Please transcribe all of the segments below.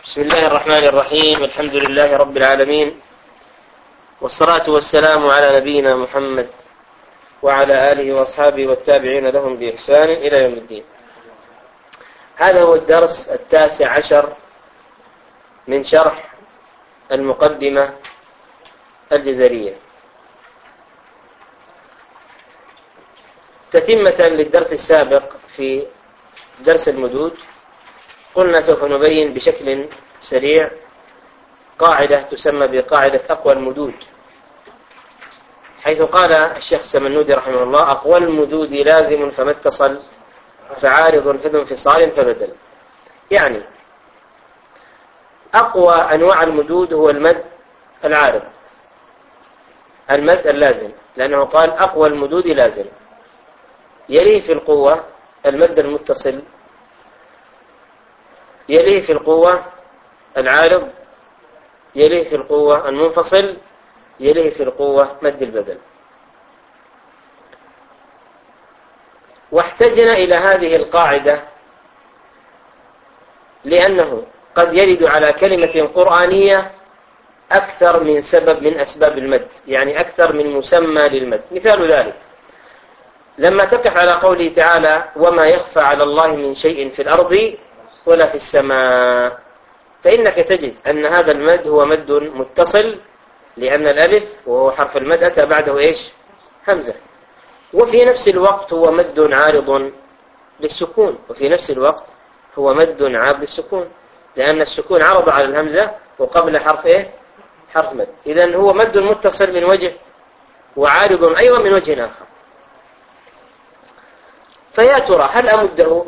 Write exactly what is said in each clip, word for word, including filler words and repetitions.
بسم الله الرحمن الرحيم. الحمد لله رب العالمين، والصلاة والسلام على نبينا محمد وعلى آله وأصحابه والتابعين لهم بإحسان إلى يوم الدين. هذا هو الدرس التاسع عشر من شرح المقدمة الجزرية، تتمة للدرس السابق في درس المدود. قلنا سوف نبين بشكل سريع قاعدة تسمى بقاعدة أقوى المدود، حيث قال الشيخ السمنودي رحمه الله: أقوى المدود لازم فما اتصل فعارض فذو انفصال فبدل. يعني أقوى أنواع المدود هو المد العارض، المد اللازم، لأنه قال أقوى المدود لازم. يليه في القوة المد المتصل، يليه في القوة العارض، يليه في القوة المنفصل، يليه في القوة مد البدل. واحتجنا إلى هذه القاعدة لأنه قد يرد على كلمة قرآنية أكثر من سبب من أسباب المد، يعني أكثر من مسمى للمد. مثال ذلك لما تقف على قوله تعالى: وما يخفى على الله من شيء في الأرض ولا في السماء، فإنك تجد أن هذا المد هو مد متصل، لأن الألف وهو حرف المد أتى بعده إيش؟ همزة. وفي نفس الوقت هو مد عارض للسكون، وفي نفس الوقت هو مد عارض للسكون، لأن السكون عرض على الهمزة وقبل حرف إيه؟ حرف مد. إذن هو مد متصل من وجه، وعارض أيضا من وجه آخر. فيا ترى هل أمده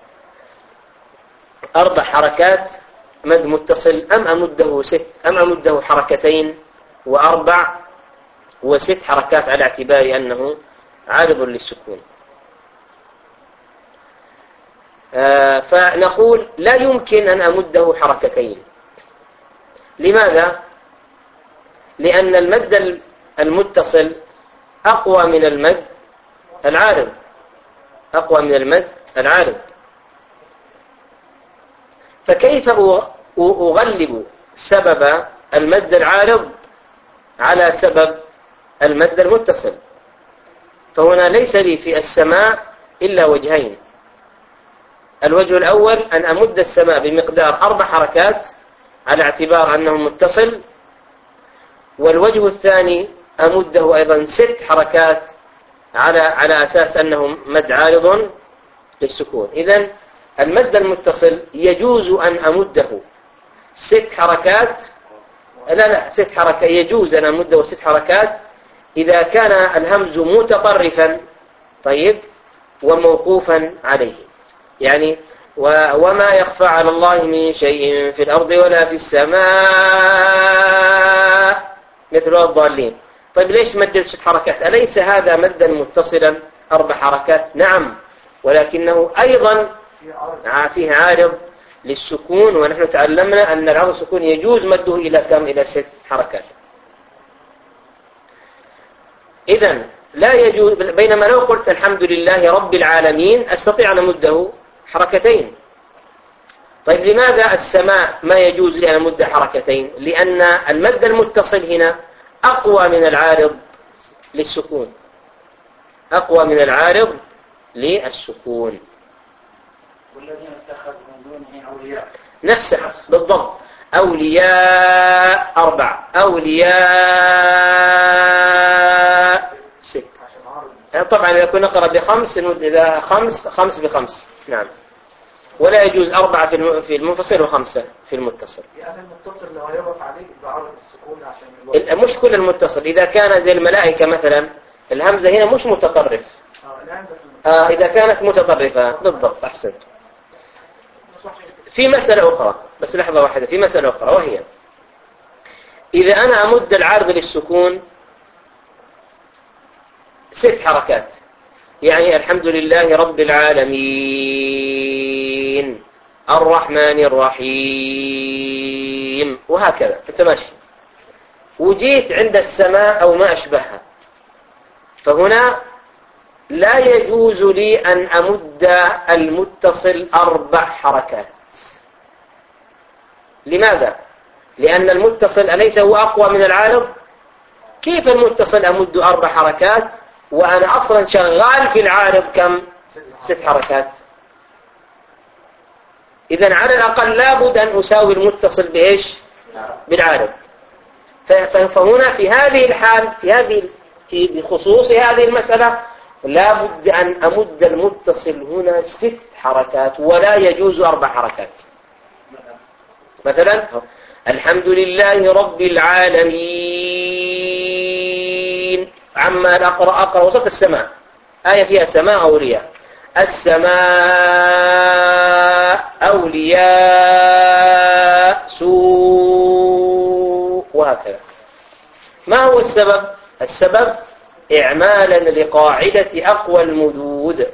أربع حركات مد متصل، أم أمده ست، أم أمده حركتين وأربع وست حركات على اعتبار أنه عارض للسكون؟ آه فنقول لا يمكن أن أمده حركتين. لماذا؟ لأن المد المتصل أقوى من المد العارض، أقوى من المد العارض. فكيف أغلب سبب المد العارض على سبب المد المتصل؟ فهنا ليس لي في السماء إلا وجهين. الوجه الأول أن أمد السماء بمقدار أربع حركات على اعتبار أنه متصل، والوجه الثاني أمده أيضا ست حركات على على أساس أنه مد عارض للسكون. إذن المد المتصل يجوز أن أمده ست حركات، لا لا ست حركات يجوز أن أمده ست حركات إذا كان الهمز متطرفا طيب وموقوفا عليه. يعني وما يخفى على الله من شيء في الأرض ولا في السماء مثل الضالين. طيب ليش مدد ست حركات؟ أليس هذا مدا متصلا أربع حركات؟ نعم، ولكنه أيضا فيه عارض للسكون، ونحن تعلمنا أن العارض السكون يجوز مده إلى كم؟ إلى ست حركات. إذن لا يجوز، بينما لو قلت الحمد لله رب العالمين أستطيع أن أمده حركتين. طيب لماذا السماء ما يجوز لي أن أمد حركتين؟ لأن المد المتصل هنا أقوى من العارض للسكون، أقوى من العارض للسكون. والذين اتخذوا من دونه أولياء نفسها بالضبط. أولياء أربع، أولياء ست. طبعا إذا كنا نقرأ بخمس نود إذا خمس خمس بخمس، نعم. ولا يجوز أربعة في المنفصل وخمسة في المتصل. يعني المتصل لو يضغط عليه بعرض السكون عشان مش كل المتصل، إذا كان زي الملائكة مثلا الهمزة هنا مش متطرف. آه إذا كانت متطرفة بالضبط. أحسنت. في مسألة أخرى، بس لحظة واحدة، في مسألة أخرى، وهي إذا أنا أمد العارض للسكون ست حركات، يعني الحمد لله رب العالمين الرحمن الرحيم وهكذا فتماشي، وجيت عند السماء أو ما أشبهها، فهنا لا يجوز لي أن أمد المتصل أربع حركات. لماذا؟ لأن المتصل أليس هو أقوى من العارض؟ كيف المتصل أمد أربع حركات وأنا أصلا شغال في العارض كم؟ ست حركات. إذن على الأقل لابد أن أساوي المتصل بإيش؟ بالعارض. فهنا في هذه الحال في هذه في بخصوص هذه المسألة لابد أن أمد المتصل هنا ست حركات ولا يجوز أربع حركات. مثلا الحمد لله رب العالمين عما أقرأ أقرأ وسط السماء، آية فيها سماء أولياء، السماء أولياء سوء، وهكذا. ما هو السبب؟ السبب إعمالا لقاعدة أقوى المدود.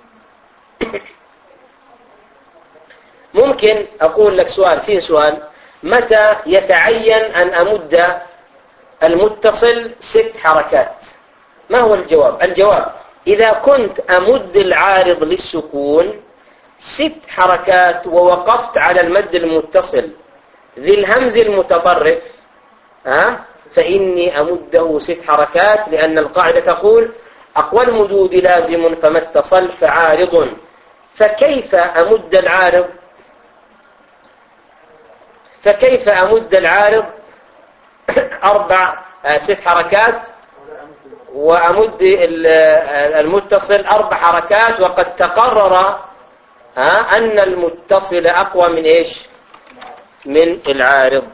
ممكن أقول لك سؤال سين سؤال، متى يتعين أن أمد المتصل ست حركات؟ ما هو الجواب؟ الجواب إذا كنت أمد العارض للسكون ست حركات ووقفت على المد المتصل ذي الهمز المتطرف ها فإني أمده ست حركات، لأن القاعدة تقول أقوى المدود لازم فما اتصل فعارض. فكيف أمد العارض فكيف أمد العارض أربع ست حركات وأمد المتصل أربع حركات وقد تقرر أن المتصل أقوى من إيش؟ من العارض.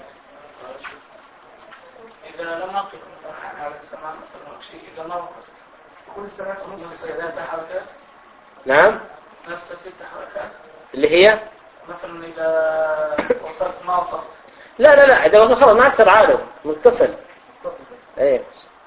إذا لم نقف على السماء إذا ما كل سنة نفس ست حركات. نعم نفس ست حركات اللي هي مثلا إذا وصلت ما وصلت. لا لا لا إذا وصل خلاص ما تصير عارض متصل. إيه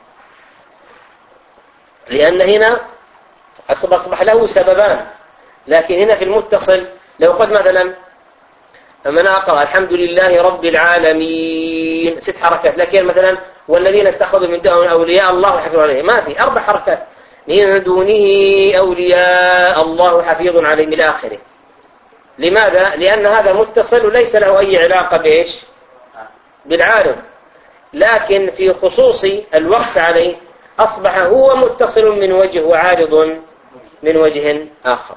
لأن هنا أصبح له سببان، لكن هنا في المتصل لو قد مثلا أنا أقرأ الحمد لله رب العالمين ست حركات، لكن مثلا والذين اتخذوا من دونه أولياء الله حفظ عليه ما في أربع حركات، من دونه أولياء الله حفيظ عليه إلى آخره. لماذا؟ لأن هذا متصل وليس له أي علاقة بإيش؟ بالعارض، لكن في خصوص الوقف عليه أصبح هو متصل من وجه وعارض من وجه آخر.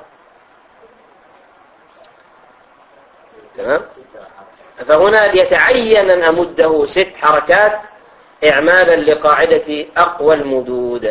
تمام؟ فهنا يتعين أن أمده ست حركات إعمالا لقاعدة أقوى المدود.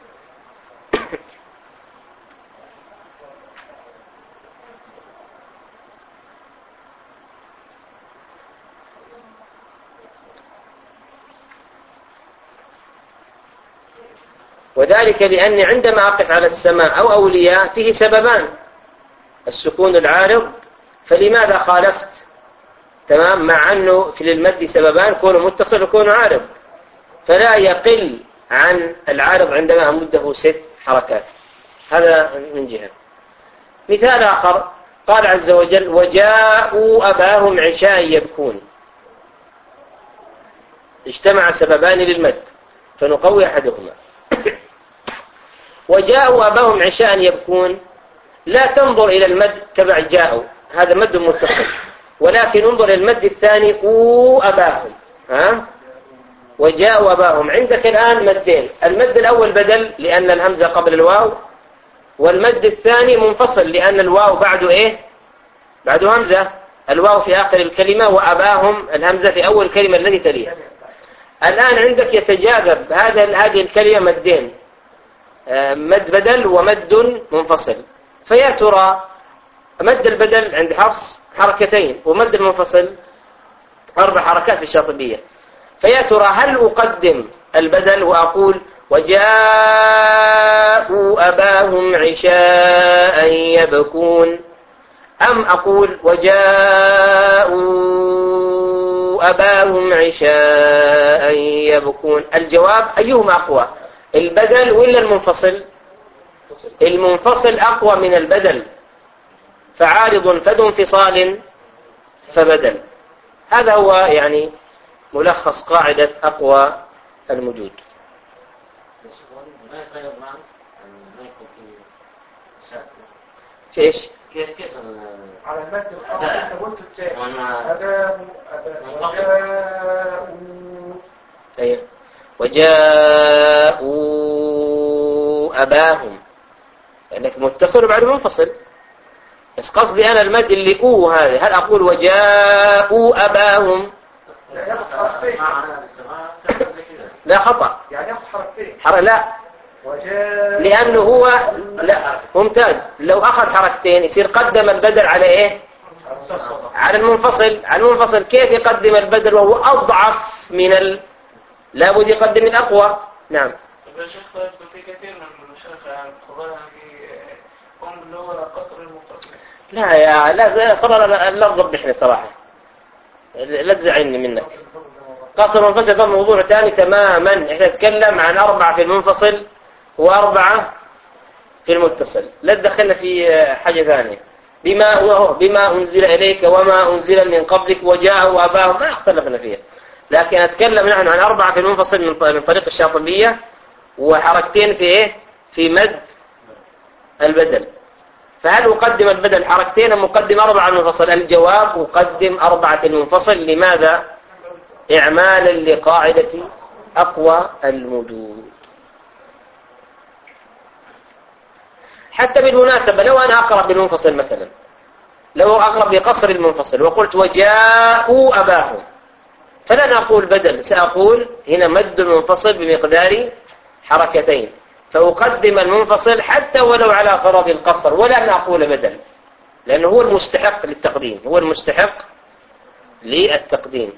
وذلك لأني عندما أقف على السماء أو أولياء فيه سببان، السكون العارض، فلماذا خالفت؟ تمام، مع أنه في المد سببان كونه متصل وكونه عارض، فلا يقل عن العارض عندما أمده ست حركات. هذا من جهة. مثال آخر قال عز وجل وجاءوا أباهم عشاء يبكون، اجتمع سببان للمد فنقوي أحدهما. وجاءوا أباهم عشاء يبكون لا تنظر إلى المد تبع جاءوا، هذا مد متصل، ولكن انظر إلى المد الثاني أو أباهم. ها؟ وجاءوا أباهم، عندك الآن مدين، المد الأول بدل لأن الهمزة قبل الواو، والمد الثاني منفصل لأن الواو بعده إيه؟ بعده همزة، الواو في آخر الكلمة وأباهم الهمزة في أول الكلمة التي تليها. الآن عندك يتجاذب هذا هذه الكلمة مدين، مد بدل ومد منفصل، فيا ترى مد البدل عند حفص حركتين ومد المنفصل أربع حركات في الشاطبية، فيا ترى هل أقدم البدل وأقول وجاءوا أباهم عشاء يبكون، أم أقول وجاءوا أباهم عشاء يبكون؟ الجواب أيهما أقوى، البدل ولا المنفصل؟ المنفصل أقوى من البدل، فعارض فذو انفصال فبدل. هذا هو يعني ملخص قاعدة أقوى المدود. في إيش؟ كيف كيف على المد الخاص انت قلت التاء أباه وجاءوا. أيوة وجاءوا أباهم لأنك متصل وبعد منفصل. بس قصدي أنا المد اللي أو هذا هل أقول وجاءوا أباهم؟ لا ياخذ حرفين. لا خطأ يعني ياخذ حرفين. حر... لا وجاء لأنه هو لا ممتاز. لو أخذ حركتين يصير قدم البدل على إيه؟ على المنفصل. على المنفصل كيف يقدم البدل وهو أضعف من ال... لابد يقدم الأقوى. نعم. يا شيخ في كثير من المشايخ القراء هم اللي هو قصر المتصل. لا يا لا صراحة لا تضبحني صراحة لا تزعلني منك. قصر المنفصل ده موضوع ثاني تماما. احنا نتكلم عن أربعة في المنفصل وأربعة في المتصل. لا تدخلنا في حاجة ثانية. بما بما أنزل إليك وما أنزل من قبلك وجاءوا أباهم ما اختلفنا فيها. لكن أتكلم نحن عن أربعة في المنفصل من طريق الشاطبية وحركتين في إيه؟ في مد البدل. فهل أقدم البدل حركتين أم أقدم أربعة المنفصل؟ الجواب أقدم أربعة المنفصل. لماذا؟ إعمالا لقاعدة أقوى المدود. حتى بالمناسبة لو أنا أقرأ بالمنفصل مثلا لو أقرأ بقصر المنفصل وقلت وجاءوا أباهم فلن أقول بدل سأقول هنا مد منفصل بمقدار حركتين فأقدم المنفصل حتى ولو على فرض القصر ولن أقول بدل لأنه هو المستحق للتقديم هو المستحق للتقديم.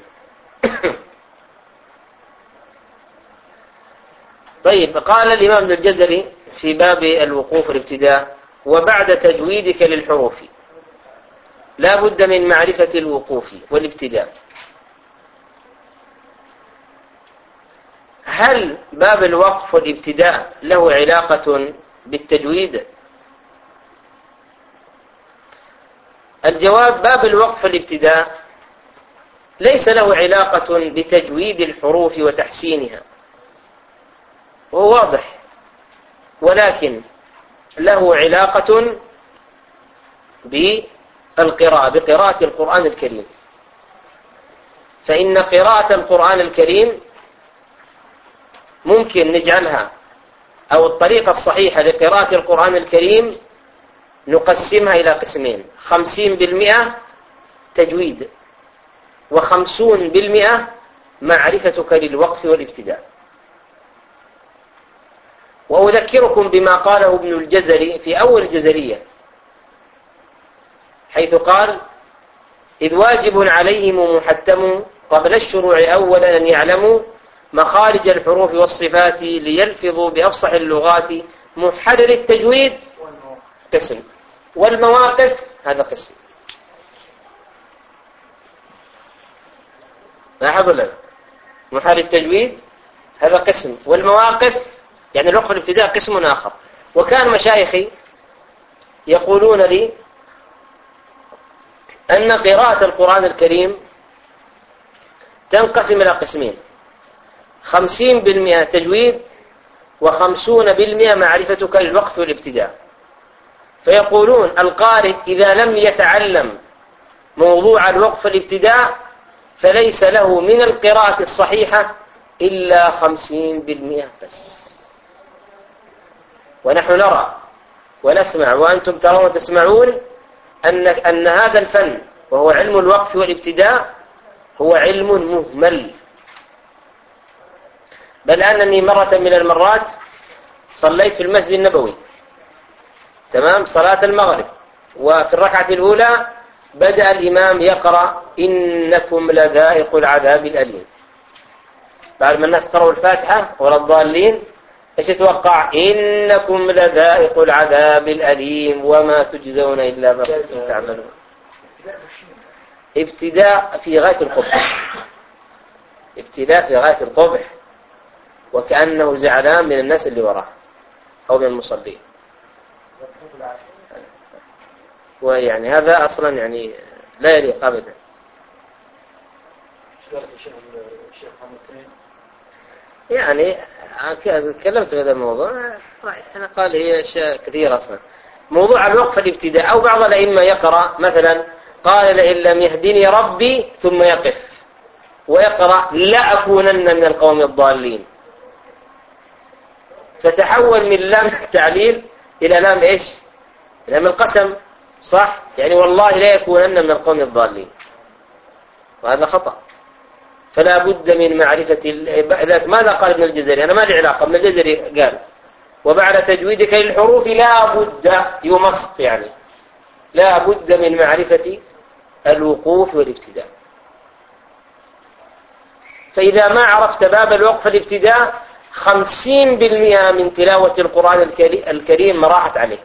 طيب قال الإمام ابن الجزري في باب الوقوف الابتداء وبعد تجويدك للحروف لا بد من معرفة الوقوف والابتداء. هل باب الوقف والابتداء له علاقة بالتجويد؟ الجواب باب الوقف والابتداء ليس له علاقة بتجويد الحروف وتحسينها وهو واضح ولكن له علاقة بالقراءة بقراءة القرآن الكريم. فإن قراءة القرآن الكريم ممكن نجعلها أو الطريقة الصحيحة لقراءة القرآن الكريم نقسمها إلى قسمين خمسين بالمئة تجويد وخمسون بالمئة معرفتك للوقف والابتداء. وأذكركم بما قاله ابن الجزري في أول الجزرية حيث قال إذ واجب عليهم محتم قبل الشروع أولا أن يعلموا مخارج الحروف والصفات ليلفظوا بأفصح اللغات. محرر التجويد قسم والمواقف هذا قسم. لاحظوا لنا محرر التجويد هذا قسم والمواقف يعني الوقف الابتداء قسم آخر. وكان مشايخي يقولون لي أن قراءة القرآن الكريم تنقسم إلى قسمين خمسين بالمئة تجويد وخمسون بالمئة معرفتك للوقف والابتداء. فيقولون القارئ إذا لم يتعلم موضوع الوقف والابتداء فليس له من القراءة الصحيحة إلا خمسين بالمئة بس. ونحن نرى ونسمع وأنتم ترون وتسمعون أن, أن هذا الفن وهو علم الوقف والابتداء هو علم مهمل. بل أنني مرة من المرات صليت في المسجد النبوي تمام صلاة المغرب وفي الركعة الأولى بدأ الإمام يقرأ إنكم لذائق العذاب الأليم. بعد ما الناس قرأوا الفاتحة ولا الضالين ايش يتوقع؟ إنكم لذائق العذاب الأليم وما تجزون إلا ما كنتم تعملون. ابتداء في غاية القبح ابتداء في غاية القبح وكأنه زعلان من الناس اللي وراه أو من المصلين. ويعني هذا أصلا يعني لا يليق أبدا. يعني تكلمت في هذا الموضوع أنا قال هي أشياء كثيرة أصلا موضوع الوقف الابتداء. أو بعض الأئمة يقرأ مثلا قال لئن لم يهدني ربي ثم يقف ويقرأ لأكونن من القوم الضالين، فتحول من لام التعليل إلى لام إيش؟ لام القسم، صح؟ يعني والله لا يكونن من القوم الضالين، وهذا خطأ. فلا بد من معرفة ال... ماذا قال ابن الجزري؟ أنا ما لي علاقة. ابن الجزري قال وبعد تجويدك للحروف لا بد يمص، يعني لا بد من معرفة الوقوف والابتداء. فإذا ما عرفت باب الوقف الابتداء خمسين بالمئة من تلاوة القرآن الكريم راحت عليك.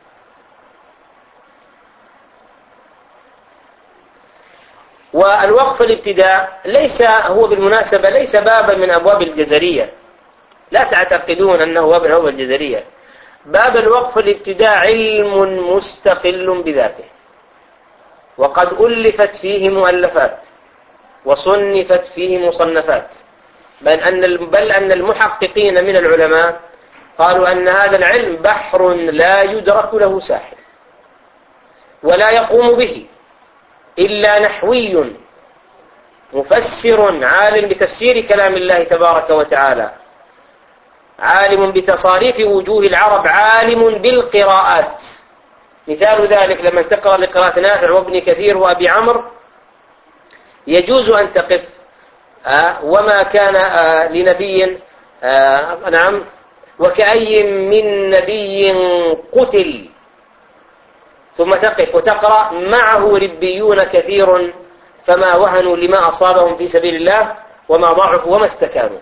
والوقف الابتداء ليس هو بالمناسبة ليس بابا من أبواب الجزرية، لا تعتقدون أنه باب من أبواب الجزرية. باب الوقف الابتداء علم مستقل بذاته، وقد ألفت فيه مؤلفات وصنفت فيه مصنفات، بل أن بل أن المحققين من العلماء قالوا أن هذا العلم بحر لا يدرك له ساحل، ولا يقوم به إلا نحوي مفسر عالم بتفسير كلام الله تبارك وتعالى، عالم بتصاريف وجوه العرب، عالم بالقراءات. مثال ذلك لما تقرأ لقراءة نافع وابن كثير وأبي عمرو يجوز أن تقف آه وما كان آه لنبي آه نعم وكأي من نبي قتل، ثم تقف وتقرأ معه ربيون كثير فما وهنوا لما أصابهم في سبيل الله وما ضعفوا وما استكانوا.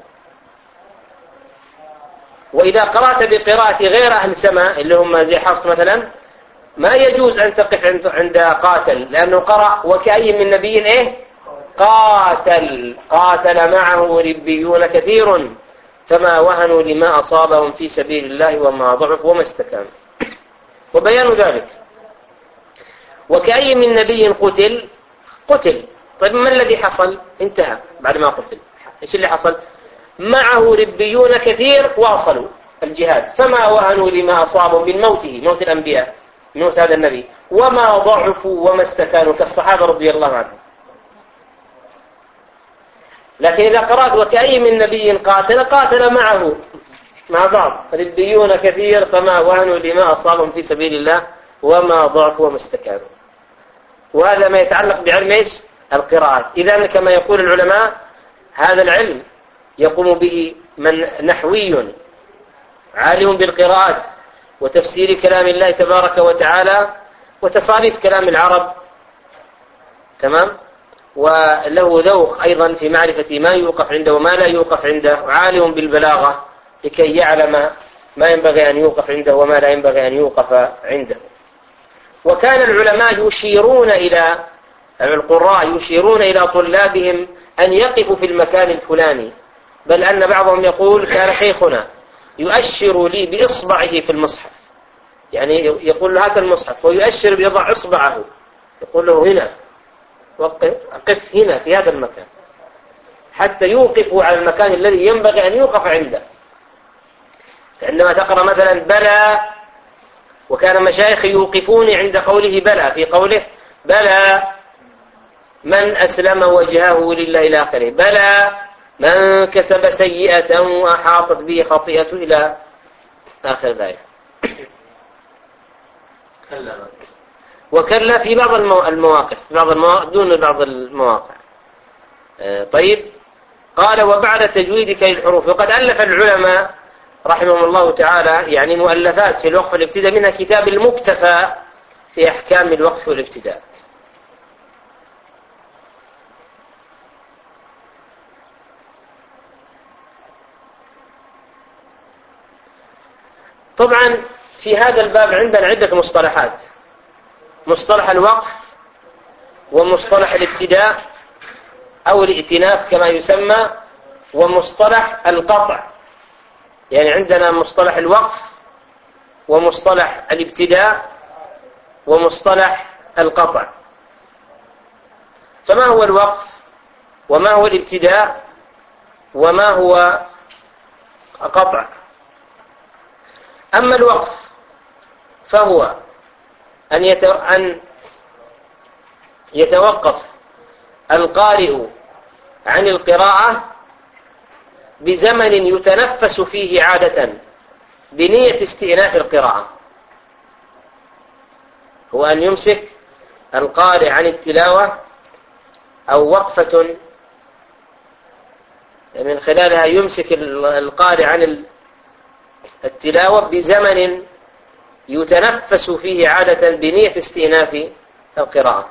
وإذا قرأت بقراءة غير أهل سماء اللي هم زي حفص مثلا ما يجوز أن تقف عند قاتل، لأنه قرأ وكأي من نبي إيه قاتل قاتل معه ربيون كثير فما وهنوا لما أصابهم في سبيل الله وما ضعفوا وما استكانوا. وبيان ذلك وكأي من نبي قتل قتل طيب ما الذي حصل؟ انتهى بعد ما قتل. ايش اللي حصل؟ معه ربيون كثير واصلوا الجهاد فما وهنوا لما أصابهم من موته، موت الأنبياء، موت هذا النبي، وما ضعفوا وما استكانوا كالصحابة رضي الله عنهم. لكن إذا قرأت وكأي من نبي قاتل قاتل معه مع بعض ربيون كثير فما وهنوا لما أصابهم في سبيل الله وما ضعفوا وما استكانوا. وهذا ما يتعلق بعلم ايش؟ القراءات. إذا كما يقول العلماء هذا العلم يقوم به من نحوي عالم بالقراءات وتفسير كلام الله تبارك وتعالى وتصاريف كلام العرب، تمام، وله ذوق أيضا في معرفة ما يوقف عنده وما لا يوقف عنده، وعالم بالبلاغة لكي يعلم ما ينبغي أن يوقف عنده وما لا ينبغي أن يوقف عنده. وكان العلماء يشيرون إلى القراء يشيرون إلى طلابهم أن يقفوا في المكان الفلاني، بل أن بعضهم يقول كان شيخنا يؤشر لي بإصبعه في المصحف، يعني يقول له هذا المصحف ويؤشر بيضع إصبعه يقول له هنا وقف أقف هنا في هذا المكان، حتى يوقفوا على المكان الذي ينبغي أن يوقف عنده. عندما تقرأ مثلا بلى، وكان مشايخ يوقفوني عند قوله بلى، في قوله بلى من أسلم وجهه لله إلى آخره، بلى من كسب سيئة وأحاطت به خطيئته إلى آخر ذلك. وكلا في بعض المواقف، بعض المواقف دون بعض المواقع. طيب، قال وبعد تجويدك للحروف. وقد ألف العلماء رحمهم الله تعالى يعني مؤلفات في الوقف والابتداء، منها كتاب المكتفى في أحكام الوقف والابتداء. طبعا في هذا الباب عندنا عدة مصطلحات: مصطلح الوقف، ومصطلح الابتداء أو الائتناف كما يسمى، ومصطلح القطع. يعني عندنا مصطلح الوقف ومصطلح الابتداء ومصطلح القطع. فما هو الوقف وما هو الابتداء وما هو قطع؟ أما الوقف فهو أن أن يتوقف القارئ عن القراءة بزمن يتنفس فيه عادة بنية استئناف القراءة، هو أن يمسك القارئ عن التلاوة أو وقفة من خلالها يمسك القارئ عن التلاوة بزمن يتنفس فيه عادة بنية استئناف القراءة.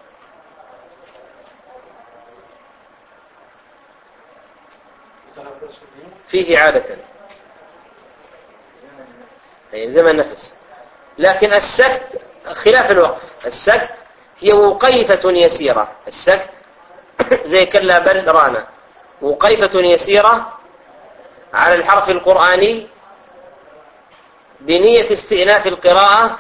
فيه عادة أي زمن نفس، لكن السكت خلاف الوقف. السكت هي وقيفة يسيرة، السكت زي كلا بل رانا، وقيفة يسيرة على الحرف القرآني بنية استئناف القراءة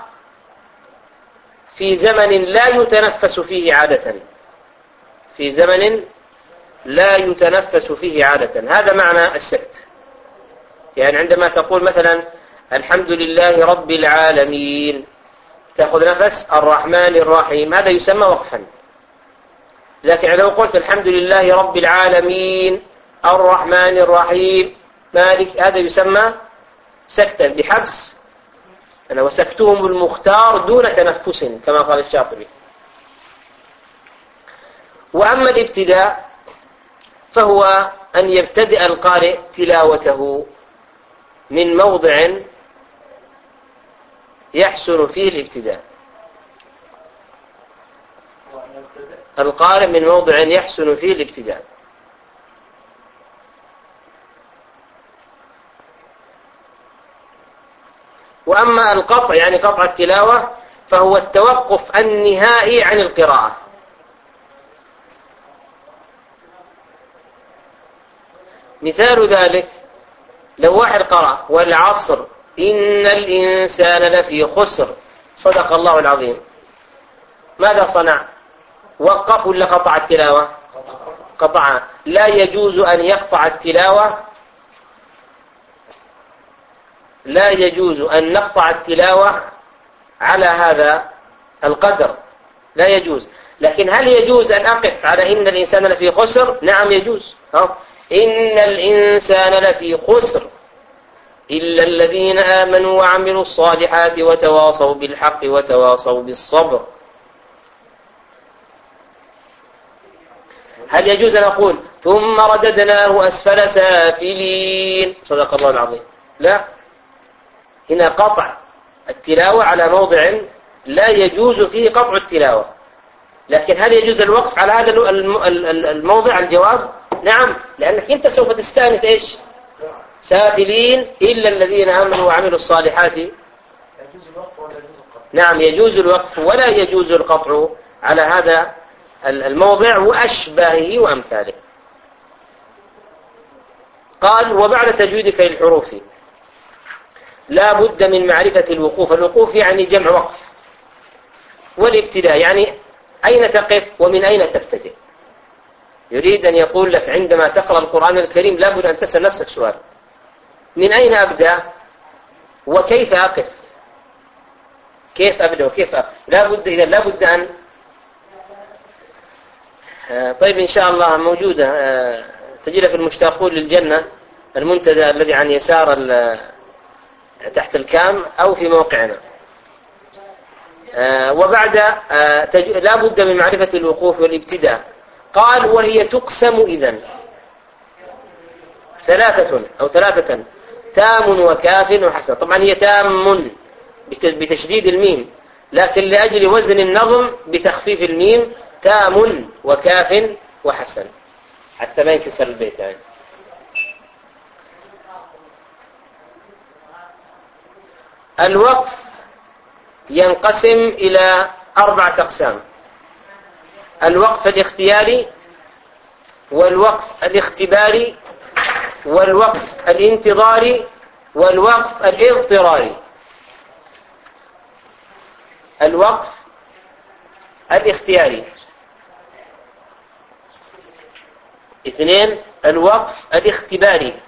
في زمن لا يتنفس فيه عادة، في زمن لا يتنفس فيه عادة. هذا معنى السكت. يعني عندما تقول مثلا الحمد لله رب العالمين، تأخذ نفس الرحمن الرحيم، هذا يسمى وقفا. لكن لو قلت الحمد لله رب العالمين الرحمن الرحيم مالك، هذا يسمى سكتا بحبس، أنا وسكتهم المختار دون تنفس كما قال الشاطبي. وأما الابتداء فهو أن يبتدئ القارئ تلاوته من موضع يحسن فيه الابتداء، القارئ من موضع يحسن فيه الابتداء. وأما القطع يعني قطع التلاوة فهو التوقف النهائي عن القراءة. مثال ذلك لو واحد قرأ والعصر إن الإنسان لفي خسر صدق الله العظيم، ماذا صنع؟ وقف ولا قطع التلاوة؟ قطع. لا يجوز أن يقطع التلاوة، لا يجوز أن نقطع التلاوة على هذا القدر، لا يجوز. لكن هل يجوز أن أقف على إن الإنسان لفي خسر؟ نعم يجوز. إن الإنسان لفي خسر إلا الذين آمنوا وعملوا الصالحات وتواصوا بالحق وتواصوا بالصبر. هل يجوز أن أقول ثم رددناه أسفل سافلين صدق الله العظيم؟ لا، هنا قطع التلاوة على موضع لا يجوز فيه قطع التلاوة. لكن هل يجوز الوقف على هذا الموضع؟ الجواب نعم، لأنك أنت سوف تستأنف إيش؟ سافلين إلا الذين آمنوا وعملوا الصالحات. نعم يجوز الوقف ولا يجوز القطع على هذا الموضع وأشباهه وأمثاله. قال وبعد تجويدك للحروف لا بد من معرفة الوقوف. الوقوف يعني جمع وقف، والابتداء يعني أين تقف ومن أين تبتدئ. يريد أن يقول لك عندما تقرأ القرآن الكريم لا بد أن تسأل نفسك سؤال: من أين أبدأ وكيف أقف؟ كيف أبدأ وكيف أقف؟ لا بد إذا لا بد أن طيب إن شاء الله موجودة تجي لك المشتاقون للجنة المنتدى الذي عن يسار تحت الكام أو في موقعنا. وبعد لا بد من معرفة الوقوف والابتداء. قال وهي تقسم إذن ثلاثة أو ثلاثة: تام وكاف وحسن. طبعا هي تام بتشديد الميم، لكن لأجل وزن النظم بتخفيف الميم تام وكاف وحسن حتى ما ينكسر البيت يعني. الوقف ينقسم إلى أربعة أقسام: الوقف الاختياري، والوقف الاختباري، والوقف الانتظاري، والوقف الاضطراري. الوقف الاختياري اثنين، الوقف الاختباري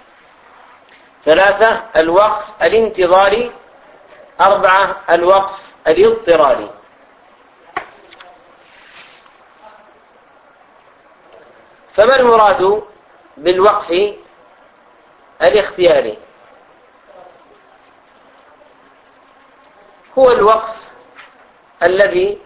ثلاثة، الوقف الانتظاري أربعة، الوقف الاضطراري. فما المراد بالوقف الاختياري؟ هو الوقف الذي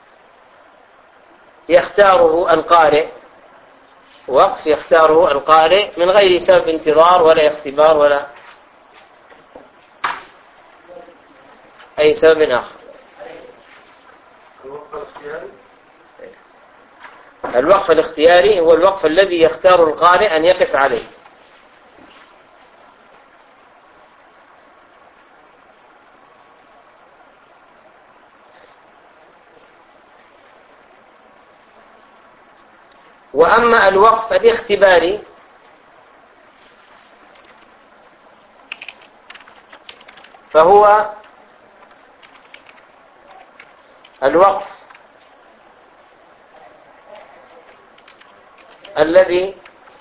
يختاره القارئ، وقف يختاره القارئ من غير سبب انتظار ولا اختبار ولا أي سبب آخر. الوقف الاختياري هو الوقف الذي يختار القارئ أن يقف عليه. وأما الوقف الاختباري فهو الوقف الذي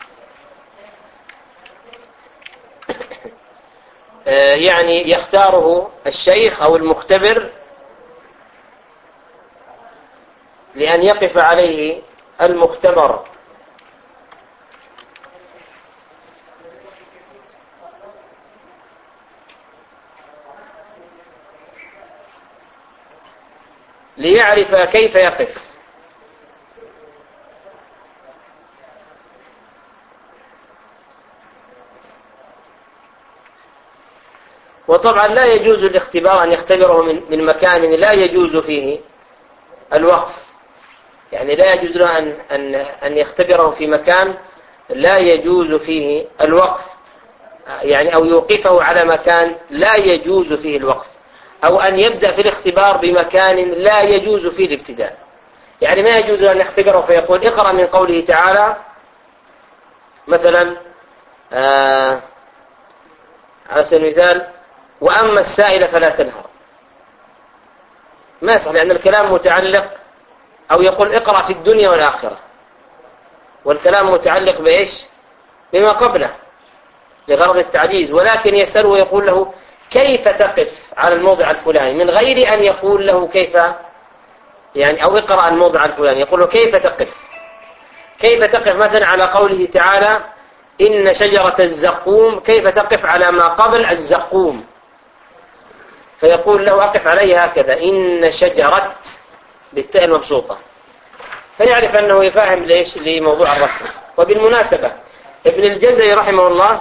يعني يختاره الشيخ أو المختبر لأن يقف عليه المختبر، ليعرف كيف يقف. وطبعا لا يجوز الاختبار أن يختبره من مكان لا يجوز فيه الوقف، يعني لا يجوز له أن, أن, أن يختبره في مكان لا يجوز فيه الوقف، يعني أو يوقفه على مكان لا يجوز فيه الوقف، أو أن يبدأ في الاختبار بمكان لا يجوز فيه الابتداء. يعني ما يجوز أن يختبره فيقول اقرأ من قوله تعالى مثلا آه على سبيل المثال وأما السائل فلا تنهر، ما يصح لأن الكلام متعلق، أو يقول اقرأ في الدنيا والآخرة، والكلام متعلق بإيش؟ بما قبله لغرض التعجيز، ولكن يسأله ويقول له كيف تقف على الموضع الفلاني من غير أن يقول له كيف، يعني أو اقرأ الموضع الفلاني، يقول له كيف تقف. كيف تقف مثلا على قوله تعالى إن شجرة الزقوم، كيف تقف على ما قبل الزقوم، فيقول له أقف عليه هكذا إن شجرة بالتاء المبسوطة، فيعرف أنه يفهم ليش لموضوع الرسم. وبالمناسبة ابن الجزري رحمه الله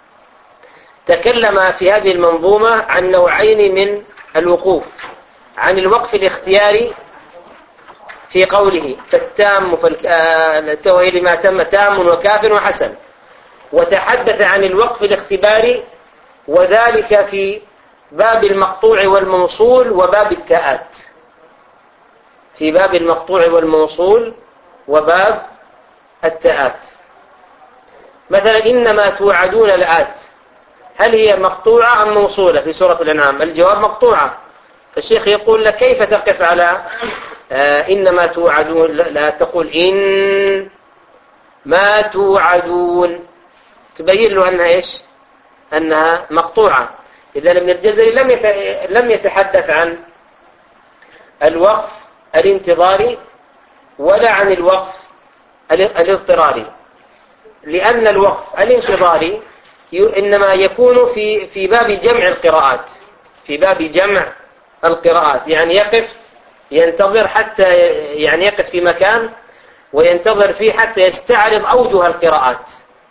تكلم في هذه المنظومة عن نوعين من الوقوف، عن الوقف الاختياري في قوله فالتام فالتوهيل ما تم تام وكاف وحسن، وتحدث عن الوقف الاختباري وذلك في باب المقطوع والموصول وباب التاءات، في باب المقطوع والموصول وباب التاءات. مثلا إنما توعدون لآت، هل هي مقطوعة أم موصولة؟ في سورة الأنعام الجواب مقطوعة، فالشيخ يقول لك كيف تقف على آه إنما توعدون، لا تقول إن ما توعدون، تبين له أنها إيش؟ أنها مقطوعة. إذا ابن الجزري لم لم يتحدث عن الوقف الانتظاري ولا عن الوقف الاضطراري، لأن الوقف الانتظاري إنما يكون في في باب جمع القراءات، في باب جمع القراءات، يعني يقف ينتظر حتى يعني يقف في مكان وينتظر فيه حتى يستعرض أوجه القراءات.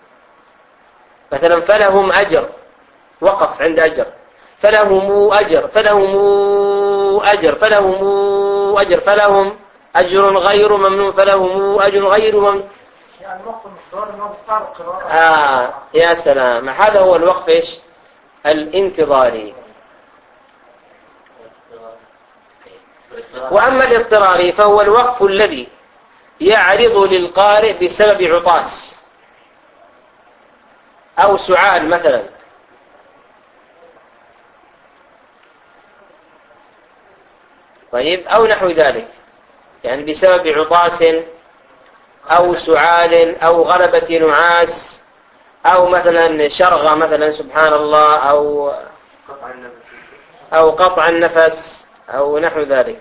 مثلا فلهم أجر، وقف عند أجر، فلهم أجر، فلهم أجر، فلهم أجر، فلهم أجر غير ممنون، فلهم أجر غير ممنون، يعني وقت المقدار انه بيستعرض قراءة. آه يا سلام، هذا هو الوقف إيش؟ الانتظاري. وأما الاضطراري فهو الوقف الذي يعرض للقارئ بسبب عطاس أو سعال مثلا، طيب، أو نحو ذلك، يعني بسبب عطاس أو سعال أو غلبة نعاس أو مثلا شرغة مثلا سبحان الله، أو أو قطع النفس أو نحو ذلك.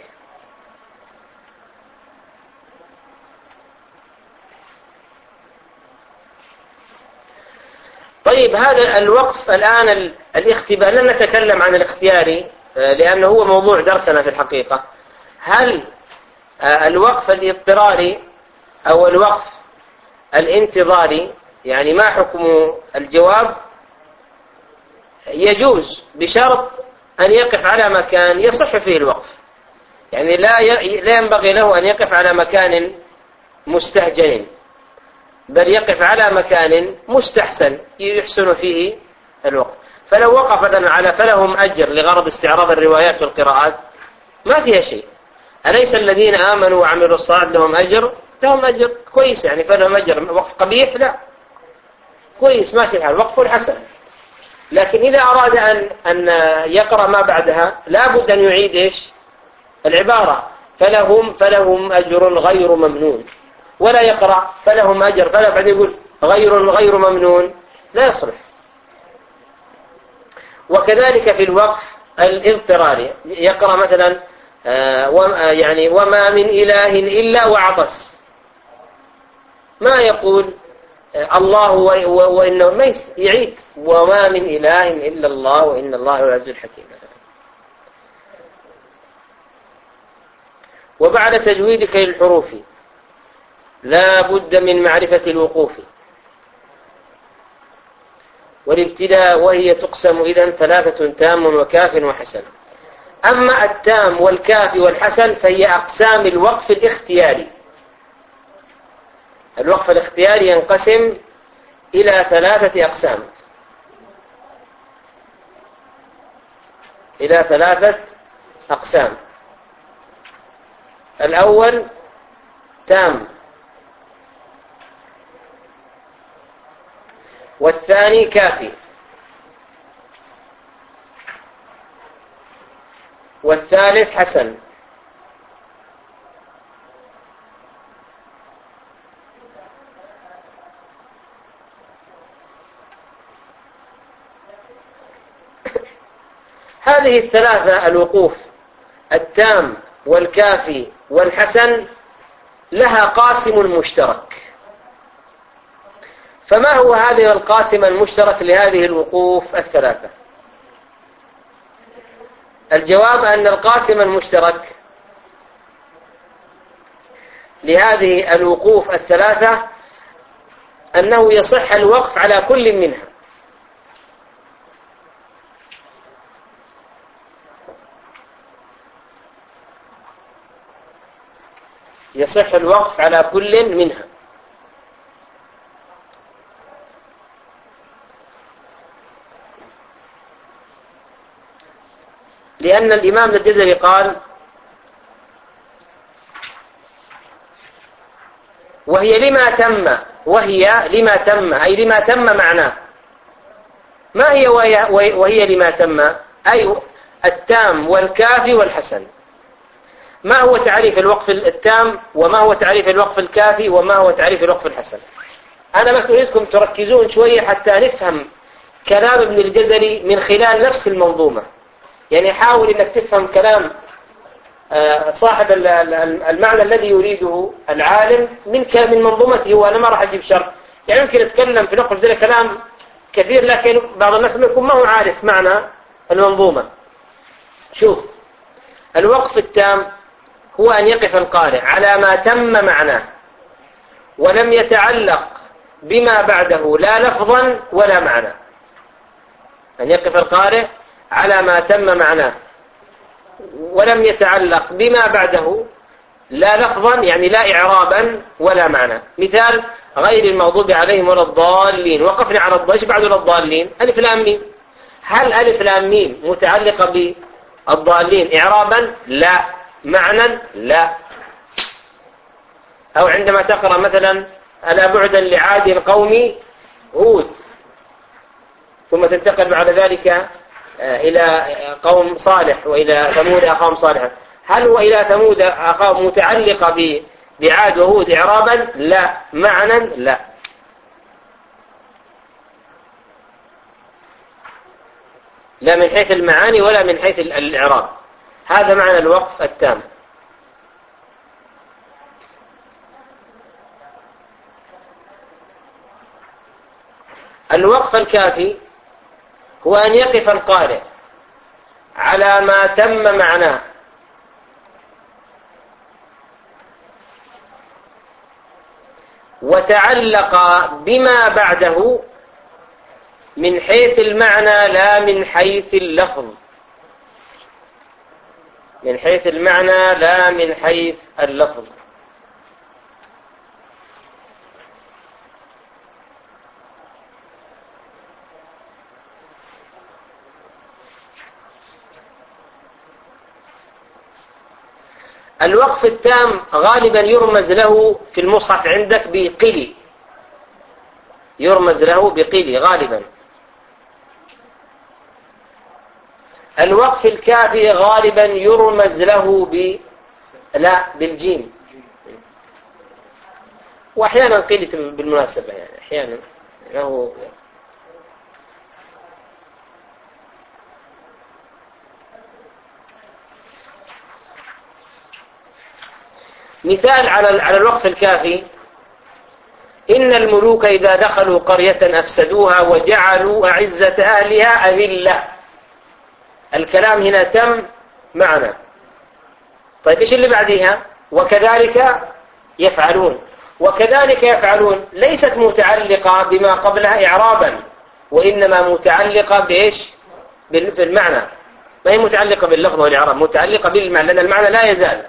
طيب هذا الوقف الآن الاختبار، لن نتكلم عن الاختياري لأنه هو موضوع درسنا في الحقيقة. هل الوقف الاضطراري أو الوقف الانتظاري، يعني ما حكم الجواب؟ يجوز بشرط أن يقف على مكان يصح فيه الوقف، يعني لا لا ينبغي له أن يقف على مكان مستهجن، بل يقف على مكان مستحسن يحسن فيه الوقف. فلو وقف على فلهم أجر لغرض استعراض الروايات والقراءات ما فيها شيء. أليس الذين آمنوا وعملوا الصالحات لهم أجر؟ لهم أجر كويس، يعني فلهم أجر. وقف قبيح؟ لا، كويس ماشي الحال، وقف حسن. لكن إذا أراد أن أن يقرأ ما بعدها لا بد أن يعيد إيش العبارة، فلهم فلهم أجر غير ممنون، ولا يقرأ فلهم أجر فلا بعد يقول غير غير ممنون، لا يصلح. وكذلك في الوقف الاضطراري يقرأ مثلا آه يعني وما من إله إلا وعطس، ما يقول آه الله وإنه ما يعيد وما من إله إلا الله وإن الله هو العزيز الحكيم. وبعد تجويدك للحروف لا بد من معرفة الوقوف والابتداء، وهي تقسم إذن ثلاثة: تام وكاف وحسن. أما التام والكاف والحسن فهي أقسام الوقف الاختياري. الوقف الاختياري ينقسم إلى ثلاثة أقسام، إلى ثلاثة أقسام. الأول تام، والثاني كافي، والثالث حسن. هذه الثلاثة الوقوف التام والكافي والحسن لها قاسم مشترك. فما هو هذا القاسم المشترك لهذه الوقوف الثلاثة؟ الجواب أن القاسم المشترك لهذه الوقوف الثلاثة أنه يصح الوقف على كل منها. يصح الوقف على كل منها، لأن الإمام الجزري قال: وهي لما تم، وهي لما تم أي لما تم معناه. ما هي وهي, وهي لما تم؟ أي التام والكافي والحسن. ما هو تعريف الوقف التام، وما هو تعريف الوقف الكافي، وما هو تعريف الوقف الحسن؟ أنا بس أريدكم تركزون شوية حتى نفهم كلام ابن الجزري من خلال نفس المنظومة. يعني حاول أنك تفهم كلام صاحب المعنى الذي يريده العالم من من منظومته، وأنا ما راح أجيب شرح. يعني يمكن أتكلم في نقل زي كلام كثير، لكن بعض الناس يكون ما هو عارف معنى المنظومة. شوف، الوقف التام هو أن يقف القارئ على ما تم معناه ولم يتعلق بما بعده لا لفظا ولا معنى. أن يقف القارئ على ما تم معناه ولم يتعلق بما بعده لا لفظا، يعني لا إعرابا ولا معنى. مثال: غير المغضوب عليهم ولا الضالين. وقفنا على الضالين، ايش بعد الضالين؟ ألف لام ميم. هل ألف لام ميم متعلقة بالضالين إعرابا؟ لا. معنى؟ لا. أو عندما تقرأ مثلا: ألا بعدا لعاد قوم هود، ثم تنتقل بعد ذلك إلى قوم صالح وإلى ثمود أخاهم صالحا، هل هو إلى ثمود أخاهم متعلقة بعاد وهود إعرابا؟ لا. معنى؟ لا. لا من حيث المعاني ولا من حيث الإعراب. هذا معنى الوقف التام. الوقف الكافي هو أن يقف القارئ على ما تم معناه وتعلق بما بعده من حيث المعنى لا من حيث اللفظ، من حيث المعنى لا من حيث اللفظ. الوقف التام غالبا يرمز له في المصحف عندك بقلي، يرمز له بقلي غالبا. الوقف الكافي غالبا يرمز له ب لا بالجيم، واحيانا قلي بالمناسبة، يعني احيانا له مثال على على الوقف الكافي: إن الملوك إذا دخلوا قرية أفسدوها وجعلوا أعزة أهلها أذلة. الكلام هنا تم معنى. طيب إيش اللي بعدها؟ وكذلك يفعلون. وكذلك يفعلون ليست متعلقة بما قبلها إعرابا، وإنما متعلقة بإيش؟ بالمعنى، ما هي متعلقة باللفظ والإعراب، متعلقة بالمعنى، لأن المعنى لا يزال.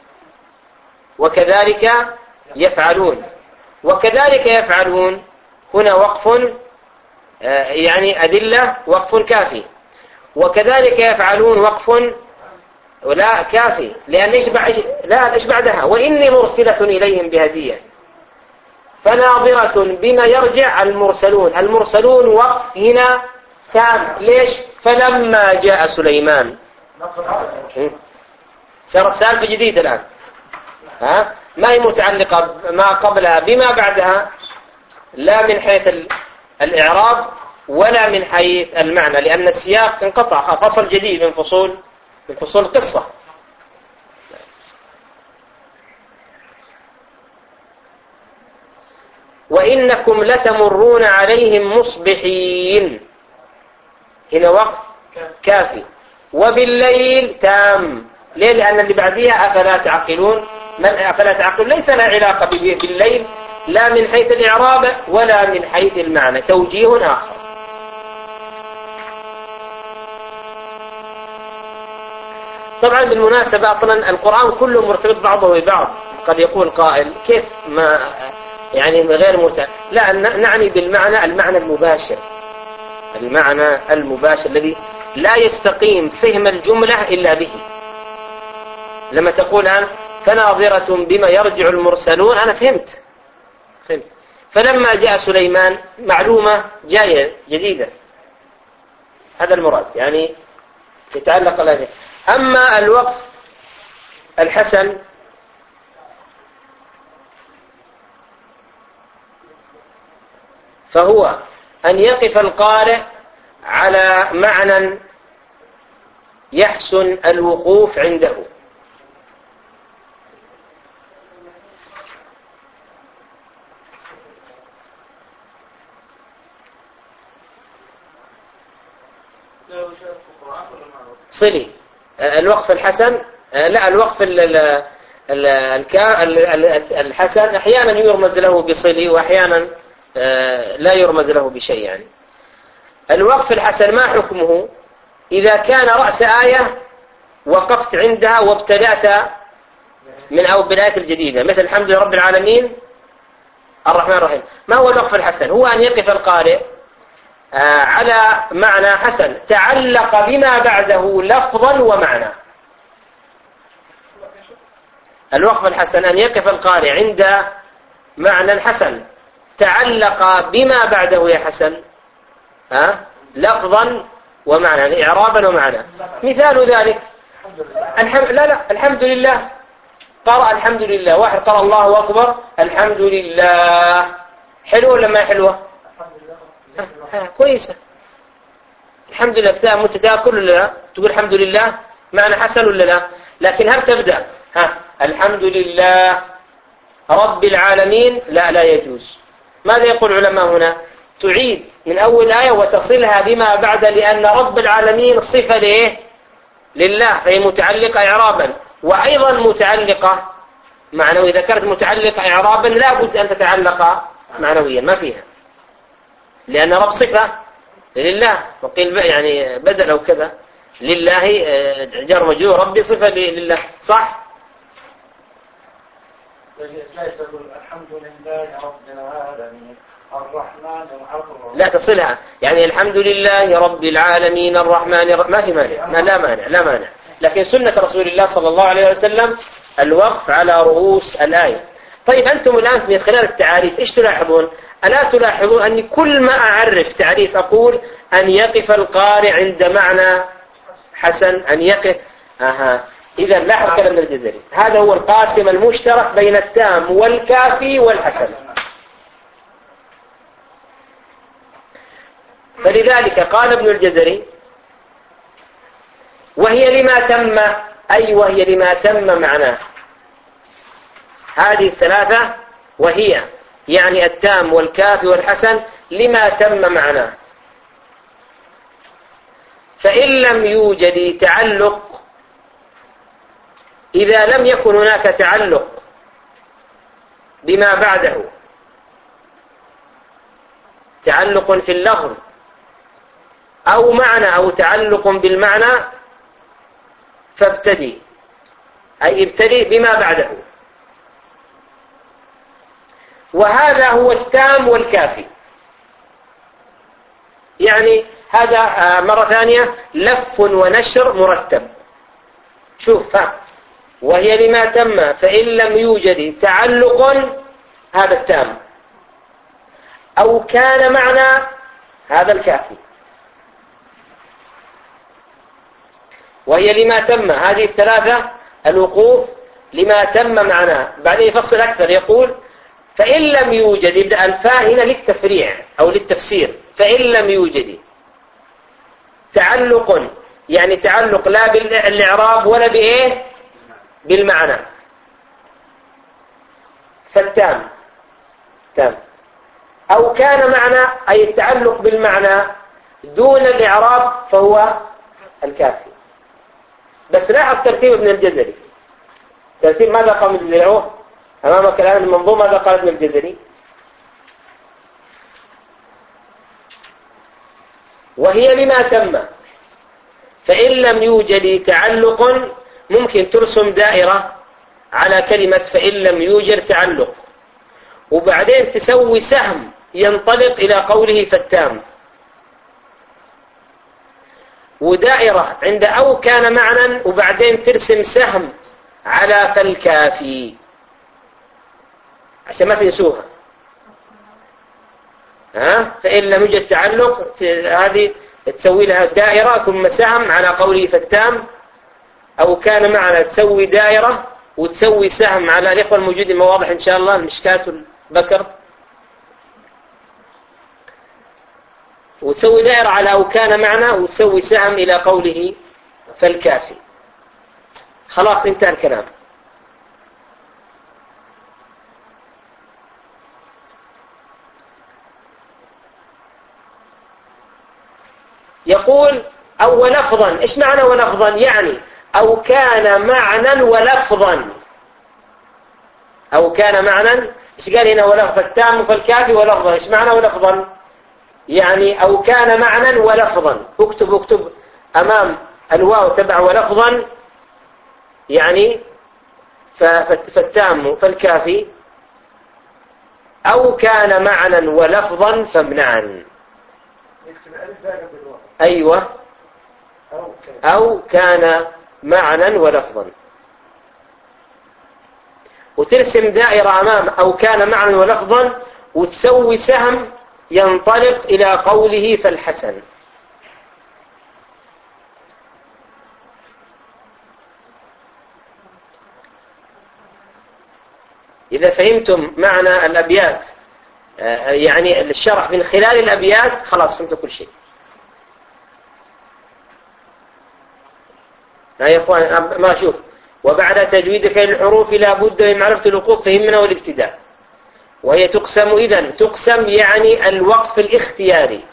وكذلك يفعلون، وكذلك يفعلون هنا وقف يعني أدلة، وقف كافي. وكذلك يفعلون وقف ولا كافي، لأن إيش بعد؟ لا إيش بعدها؟ وإني مرسلة إليهم بهدية فناظرة بما يرجع المرسلون. المرسلون وقف هنا تام. ليش؟ فلما جاء سليمان. صارت سالفة جديدة الآن، ها؟ ما هي متعلقة ما قبلها بما بعدها، لا من حيث الإعراب ولا من حيث المعنى، لأن السياق انقطع، فصل جديد من فصول من فصول القصة. وإنكم لتمرون عليهم مصبحين، هنا وقف كافي. وبالليل تام. ليه؟ لأن اللي بعديها أفلا تعقلون. من أفلا تعقلون ليس لها علاقة بالليل، لا من حيث الإعراب ولا من حيث المعنى، توجيه آخر. طبعا بالمناسبة أصلا القرآن كله مرتبط بعضه ببعض. قد يقول قائل كيف ما يعني غير متى؟ لا، نعني بالمعنى المعنى المباشر، المعنى المباشر الذي لا يستقيم فهم الجملة إلا به. لما تقول الآن فناظرة بما يرجع المرسلون، أنا فهمت فهمت فلما جاء سليمان معلومة جاية جديدة، هذا المراد، يعني يتعلق عليه. أما الوقف الحسن فهو أن يقف القارئ على معنى يحسن الوقوف عنده. صلي. الوقف الحسن لا الوقف الحسن أحيانا يرمز له بصلي وأحيانا لا يرمز له بشيء. يعني الوقف الحسن ما حكمه؟ إذا كان رأس آية وقفت عندها وابتدأت من أو بالآية الجديدة، مثل الحمد لله رب العالمين الرحمن الرحيم. ما هو الوقف الحسن؟ هو أن يقف القارئ على معنى حسن تعلق بما بعده لفظا ومعنى. الوقف الحسن أن يقف القارئ عند معنى حسن تعلق بما بعده يا حسن ها لفظا ومعنى، إعرابا ومعنى. مثال ذلك الحمد لا لا الحمد لله، قرأ الحمد لله، واحد قرأ الله أكبر الحمد لله، حلوة ولا ما حلوة؟ ها كويسة. الحمد لله ابتداء متتاكل ولا لا؟ تقول الحمد لله معنى حسن ولا لا؟ لكن هل تبدأ ها الحمد لله رب العالمين؟ لا لا يجوز. ماذا يقول العلماء هنا؟ تعيد من أول آية وتصلها بما بعد، لأن رب العالمين صفة لإيه؟ لله، فهي متعلقة إعرابا وأيضا متعلقة معنويا. إذا كانت متعلقة إعرابا لا بد أن تتعلق معنويا، ما فيها، لأن رب صفة لله، وقيل يعني بدل أو كذا لله جر مجرور، ربي صفة لله، صح؟ الحمد لله رب العالمين الرحمن الرحيم، لا تصلها، يعني الحمد لله رب العالمين الرحمن الرحيم، ما في مانع، ما لا مانع لا مانع، لكن سنة رسول الله صلى الله عليه وسلم الوقف على رؤوس الآية. طيب أنتم الآن من خلال التعاريف إيش تلاحظون؟ ألا تلاحظون أني كل ما أعرف تعريف أقول أن يقف القارئ عند معنى حسن، أن يقف أها. إذا لاحظ كلام الجزري، هذا هو القاسم المشترك بين التام والكافي والحسن. فلذلك قال ابن الجزري: وهي لما تم، أي وهي لما تم معناه. هذه الثلاثة وهي يعني التام والكافي والحسن لما تم معناه. فإن لم يوجد تعلق، إذا لم يكن هناك تعلق بما بعده، تعلق في اللفظ أو معنى أو تعلق بالمعنى، فابتدي، أي ابتدي بما بعده. وهذا هو التام والكافي. يعني هذا مرة ثانية لف ونشر مرتب. شوف ها، وهي لما تم فإن لم يوجد تعلق، هذا التام، أو كان معنى، هذا الكافي. وهي لما تم، هذه الثلاثة الوقوف لما تم معناه. بعدين يفصل أكثر يقول: فإن لم يوجد، يبدأ الفاء هنا للتفريع أو للتفسير. فإن لم يوجد تعلق، يعني تعلق لا بالإعراب ولا بإيه؟ بالمعنى، فالتام تام. أو كان معنى، أي التعلق بالمعنى دون الإعراب، فهو الكافي. بس لاحظ ترتيب ابن الجزري، ترتيب ماذا قام ابن الجزري؟ أمامك الآن المنظومة، ماذا قال ابن الجزري؟ وهي لما تم فإن لم يوجد تعلق، ممكن ترسم دائرة على كلمة فإن لم يوجد تعلق، وبعدين تسوي سهم ينطلق إلى قوله فالتام، ودائرة عند أو كان معنى، وبعدين ترسم سهم على فالكافي عشان ما تنسوها. ها، فإن لم يوجد تعلق هذه تسوي لها دائرة ثم سهم على قوله فالتام، أو كان معنى تسوي دائرة وتسوي سهم على الإخوة الموجودين مواضح إن شاء الله، المشكات والبكر، وتسوي دائرة على أو كان معنى وتسوي سهم إلى قوله فالكافي. خلاص انتهى الكلام. يقول أو لفظا. إيش معنى ولفظا؟ يعني أو كان معنى ولفظا، أو كان معنى. إيش قال هنا؟ ولفظ التام فالكافي ولفظا. إيش معنى ولفظا؟ يعني أو كان معنى ولفظا. اكتب اكتب أمام الواو تبع ولفظا، يعني فالتام فالكافي أو كان معنى ولفظا فامنعا. أيوة، أو كان معنى ولفظا، وترسم دائرة أمام أو كان معنى ولفظا، وتسوي سهم ينطلق إلى قوله فالحسن. إذا فهمتم معنى الأبيات، يعني الشرح من خلال الأبيات، خلاص فهمتوا كل شيء. يا إخوان ما أشوف. وبعد تجويدك للحروف لا بد من معرفة الوقوف، فهمنا والابتداء. وهي تقسم إذن تقسم يعني الوقف الاختياري.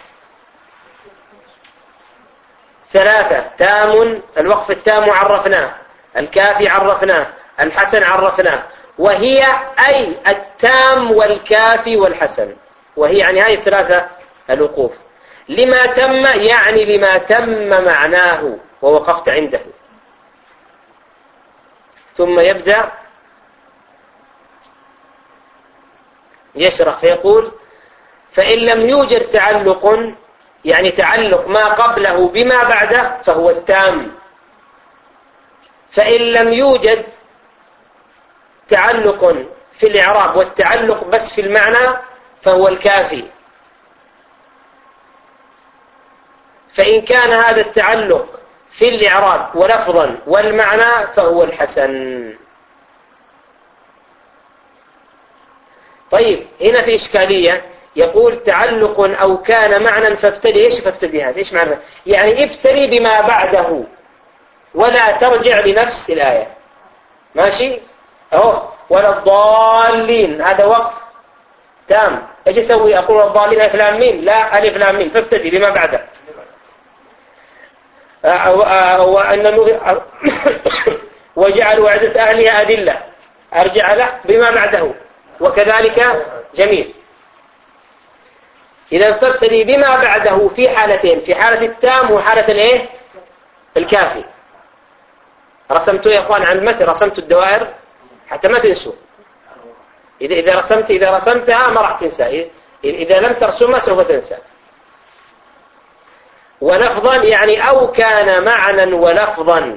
ثلاثة: تام، الوقف التام عرفناه، الكافي عرفناه، الحسن عرفناه. وهي أي التام والكافي والحسن، وهي يعني هذه الثلاثة الوقوف. لما تم يعني لما تم معناه ووقفت عنده. ثم يبدأ يشرح فيقول: فإن لم يوجد تعلق، يعني تعلق ما قبله بما بعده، فهو التام. فإن لم يوجد تعلق في الإعراب والتعلق بس في المعنى، فهو الكافي. فإن كان هذا التعلق في الإعراب ولفظا والمعنى، فهو الحسن. طيب، هنا في إشكالية. يقول: تعلق أو كان معنى فابتدي. إيش فابتدي هذا؟ إيش معنى؟ يعني ابتدي بما بعده ولا ترجع لنفس الآية. ماشي؟ أهو: ولا الضالين، هذا وقف تام. إيش يسوي؟ أقول الضالين ألف لام ميم؟ لا، ألف لام ميم، فابتدي بما بعده. وجعلوا عزة أهلها أذلة، أرجع له بما بعده، وكذلك. جميل. إذا فابتدي بما بعده في حالتين: في حالة التام وحالة الإيه؟ الكافي. رسمتوا يا أخوان عن المتن؟ رسمتوا الدوائر حتى ما تنسوا. إذا إذا رسمت إذا رسمتها ما راح تنسى، إذا لم ترسمها سوف تنسى. ولفظا يعني أو كان معنى ولفظا،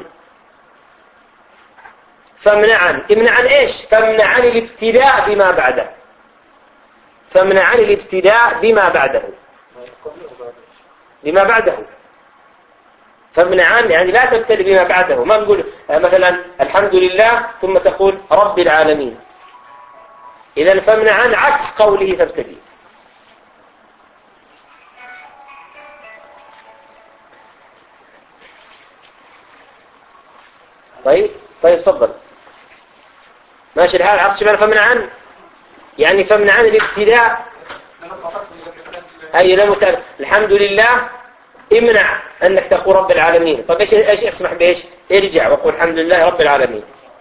فامنعا. امنعا إيش؟ فامنعا الابتداء بما بعده. فامنعا الابتداء بما بعده بما بعده فامنعا يعني لا تبتدئ بما بعده. ما نقول مثلا الحمد لله ثم تقول رب العالمين. إذن فامنعا عكس قوله فابتدئ. طيب طيب تفضل. ماشي الحال. عرفت شو معنى فامنعا؟ يعني فامنعا الابتداء. أي لم تعرف الحمد لله، امنع أنك تقول رب العالمين. طيب إيش إيش اسمح بإيش؟ ارجع وقول الحمد لله رب العالمين.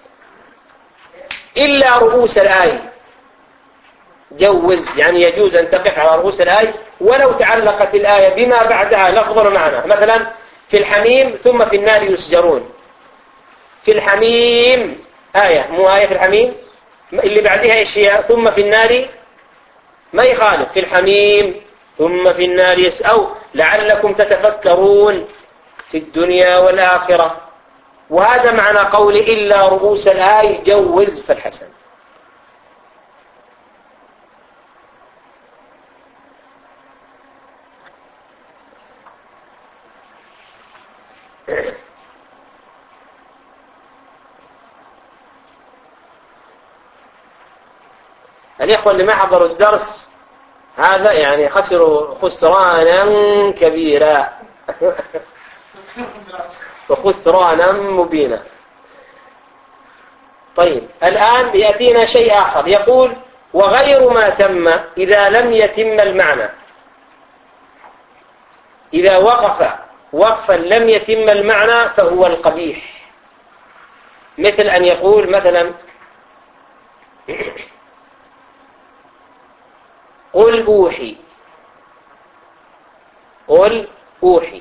إلا رؤوس الآية جوز، يعني يجوز أن تقف على رؤوس الآية ولو تعلقت الآية بما بعدها لفظا ومعنى. مثلا في الحميم ثم في النار يسجرون. في الحميم آية، مو آية في الحميم اللي بعدها إيش هي؟ ثم في النار، ما يخالف. في الحميم ثم في النار يس أو لعلكم تتفكرون في الدنيا والآخرة. وهذا معنى قول إلا رؤوس الآية جوز فالحسن. الإخوة اللي ما حضروا الدرس هذا يعني خسروا خسرانا كبيرا وخسرانا مبينا. طيب الآن يأتينا شيء آخر. يقول: وغير ما تم إذا لم يتم المعنى. إذا وقف وقفا لم يتم المعنى فهو القبيح. مثل أن يقول مثلا: قل أوحي. قل أوحي،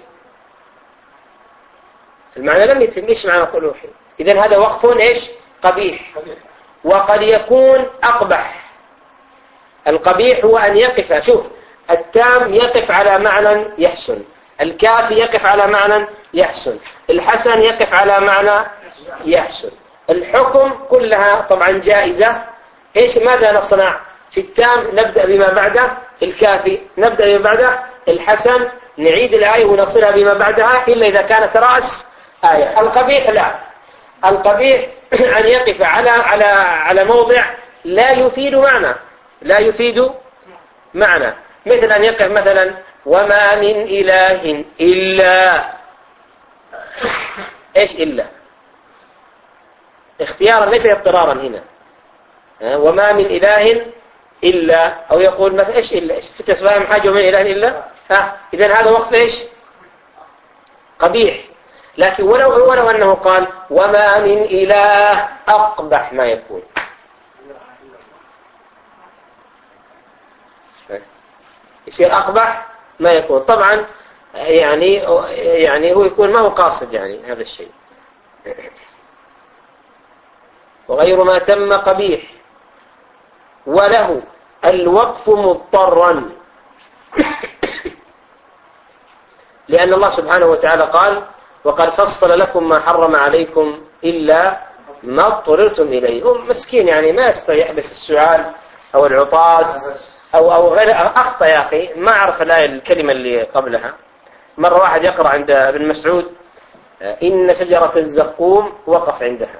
المعنى لم يتم. إيش معنى قل أوحي؟ إذن هذا وقف إيش؟ قبيح. وقد يكون أقبح. القبيح هو أن يقف، شوف، التام يقف على معنى يحسن، الكافي يقف على معنى يحسن، الحسن يقف على معنى يحسن. الحكم كلها طبعا جائزة. إيش ماذا نصنع؟ في التام نبدأ بما بعده، الكافي نبدأ بما بعده، الحسن نعيد الآية ونصلها بما بعدها إلا إذا كانت رأس آية. القبيح لا. القبيح أن يقف على على على موضع لا يفيد معنى، لا يفيد معنى. مثل أن يقف مثلا: وما من إله إلا. إيش إلا؟ اختيارا ليس اضطرارا هنا. وما من إله إلا، أو يقول مثلا إيش إلا، إيش في تسبهم حاجة ومن إله إلا، ها إذن هذا وقف إيش قبيح. لكن ولو ولو أنه قال وما من إله أقبح ما يكون، يصير أقبح ما يكون. طبعا يعني يعني هو يكون ما هو قاصد يعني هذا الشيء. وغير ما تم قبيح، وله الوقف مضطرا، لأن الله سبحانه وتعالى قال وقد فصل لكم ما حرم عليكم إلا ما اضطررتم إليه. هم مسكين يعني ما يستطيع بس السؤال أو العطاس أو أو غير. أخطأ يا أخي، ما أعرف الآية الكلمة اللي قبلها. مرة واحد يقرأ عند ابن مسعود إن شجرة الزقوم، وقف عندها.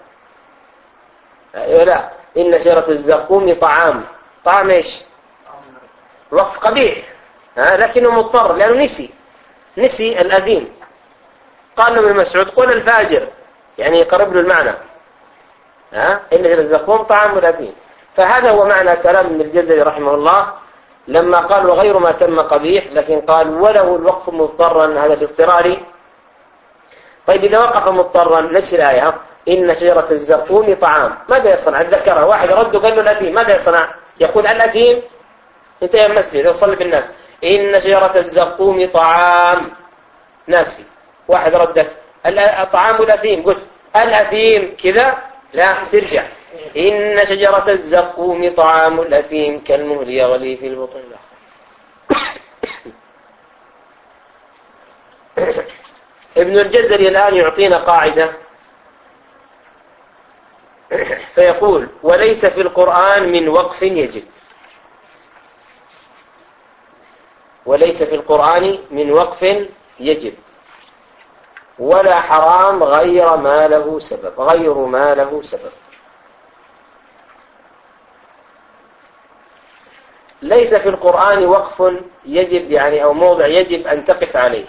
لا، إن شجرة الزقوم طعام. طعام إيش؟ وقف قبيح، لكنه مضطر لأنه نسي نسي الأثيم. قال له ابن مسعود قل الفاجر، يعني يقرب له المعنى. ها إن شجرة الزقوم طعام الأثيم. فهذا هو معنى كلام ابن الجزري رحمه الله لما قال وغير ما تم قبيح، لكن قال وله الوقف مضطرا، هذا الاضطراري. طيب إذا وقف مضطرا نفس الآية إن شجرة الزقوم طعام، ماذا يصنع؟ ذكرها واحد رد قال له الأثيم، ماذا يصنع؟ يقول الأثيم انت يا مسجد يصلي بالناس إن شجرة الزقوم طعام، ناسي. واحد ردك طعام الأثيم، قلت الأثيم كذا، لا ترجع إن شجرة الزقوم طعام الأثيم كالمهل يغلي في البطن. ابن الجزري الآن يعطينا قاعدة فيقول وليس في القرآن من وقف يجب، وليس في القرآن من وقف يجب ولا حرام غير ما له سبب، غير ما له سبب. ليس في القرآن وقف يجب يعني أو موضع يجب أن تقف عليه،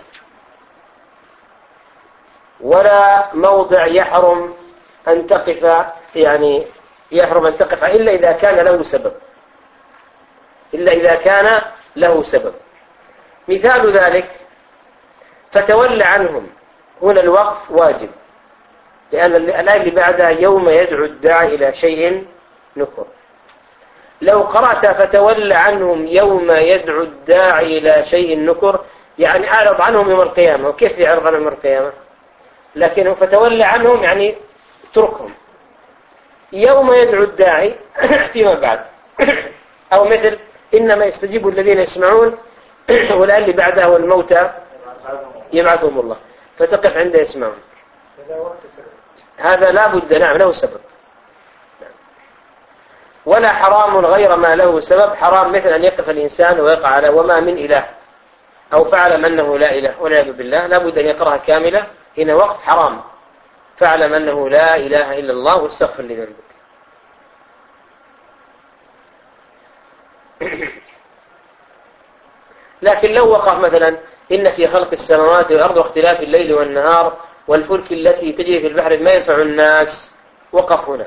ولا موضع يحرم أن تقف يعني يحرم أن تقف إلا إذا كان له سبب، إلا إذا كان له سبب. مثال ذلك فتولى عنهم، هنا الوقف واجب، لأن الآية اللي بعدها يوم يدعو الداعي إلى شيء نكر. لو قرأت فتولى عنهم يوم يدعو الداعي إلى شيء نكر يعني أعرض عنهم يوم القيامة. وكيف يعرض عنهم يوم القيامة؟ لكن فتولى عنهم يعني اتركهم يوم يدعو الداعي فيما بعد. أو مثل إنما يستجيب الذين يسمعون، والآن اللي بعدها والموتى يبعثهم الله، فتقف عنده يسمعون. هذا لا بد، نعم له سبب. ولا حرام غير ما له سبب، حرام مثل أن يقف الإنسان ويقع على وما من إله أو فعلم أنه لا إله والعياذ بالله، لا بد أن يقرأها كاملة. هنا وقف حرام، فاعلم أنه لا إله إلا الله واستغفر لذنبك. لكن لو وقف مثلا إن في خلق السماوات والأرض واختلاف الليل والنهار والفلك التي تجري في البحر ما ينفع الناس، وقف هنا.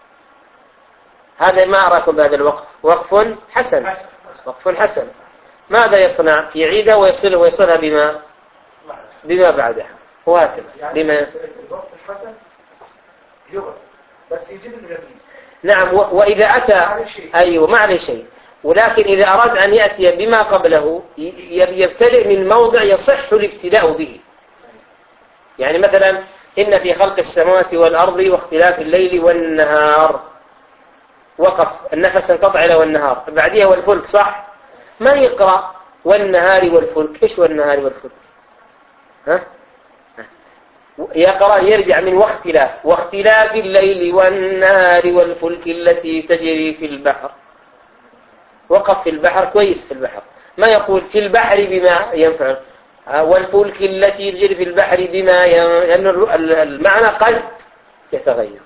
هذا ما أراكم بهذا الوقف وقف حسن، وقف حسن. ماذا يصنع؟ يعيدها ويصل ويصلها بما بما بعدها، وهكذا بما الوقف الحسن يغرب بس يجيب الغريب. نعم. وإذا أتى أيوة ما عليه شيء، ولكن إذا أراد أن يأتي بما قبله يبتدئ من موضع يصح الابتداء به. يعني مثلا إن في خلق السماوات والأرض واختلاف الليل والنهار، وقف النفس انقطع إلى والنهار، بعدها والفلك، صح؟ ما يقرأ والنهار والفلك. إيش والنهار والفلك؟ ها؟ يقرأ يرجع من واختلاف واختلاف الليل والنهار والفلك التي تجري في البحر. وقف في البحر كويس، في البحر ما يقول في البحر بما ينفع والفلك التي تجري في البحر بما ينفع، لأن المعنى قد يتغير.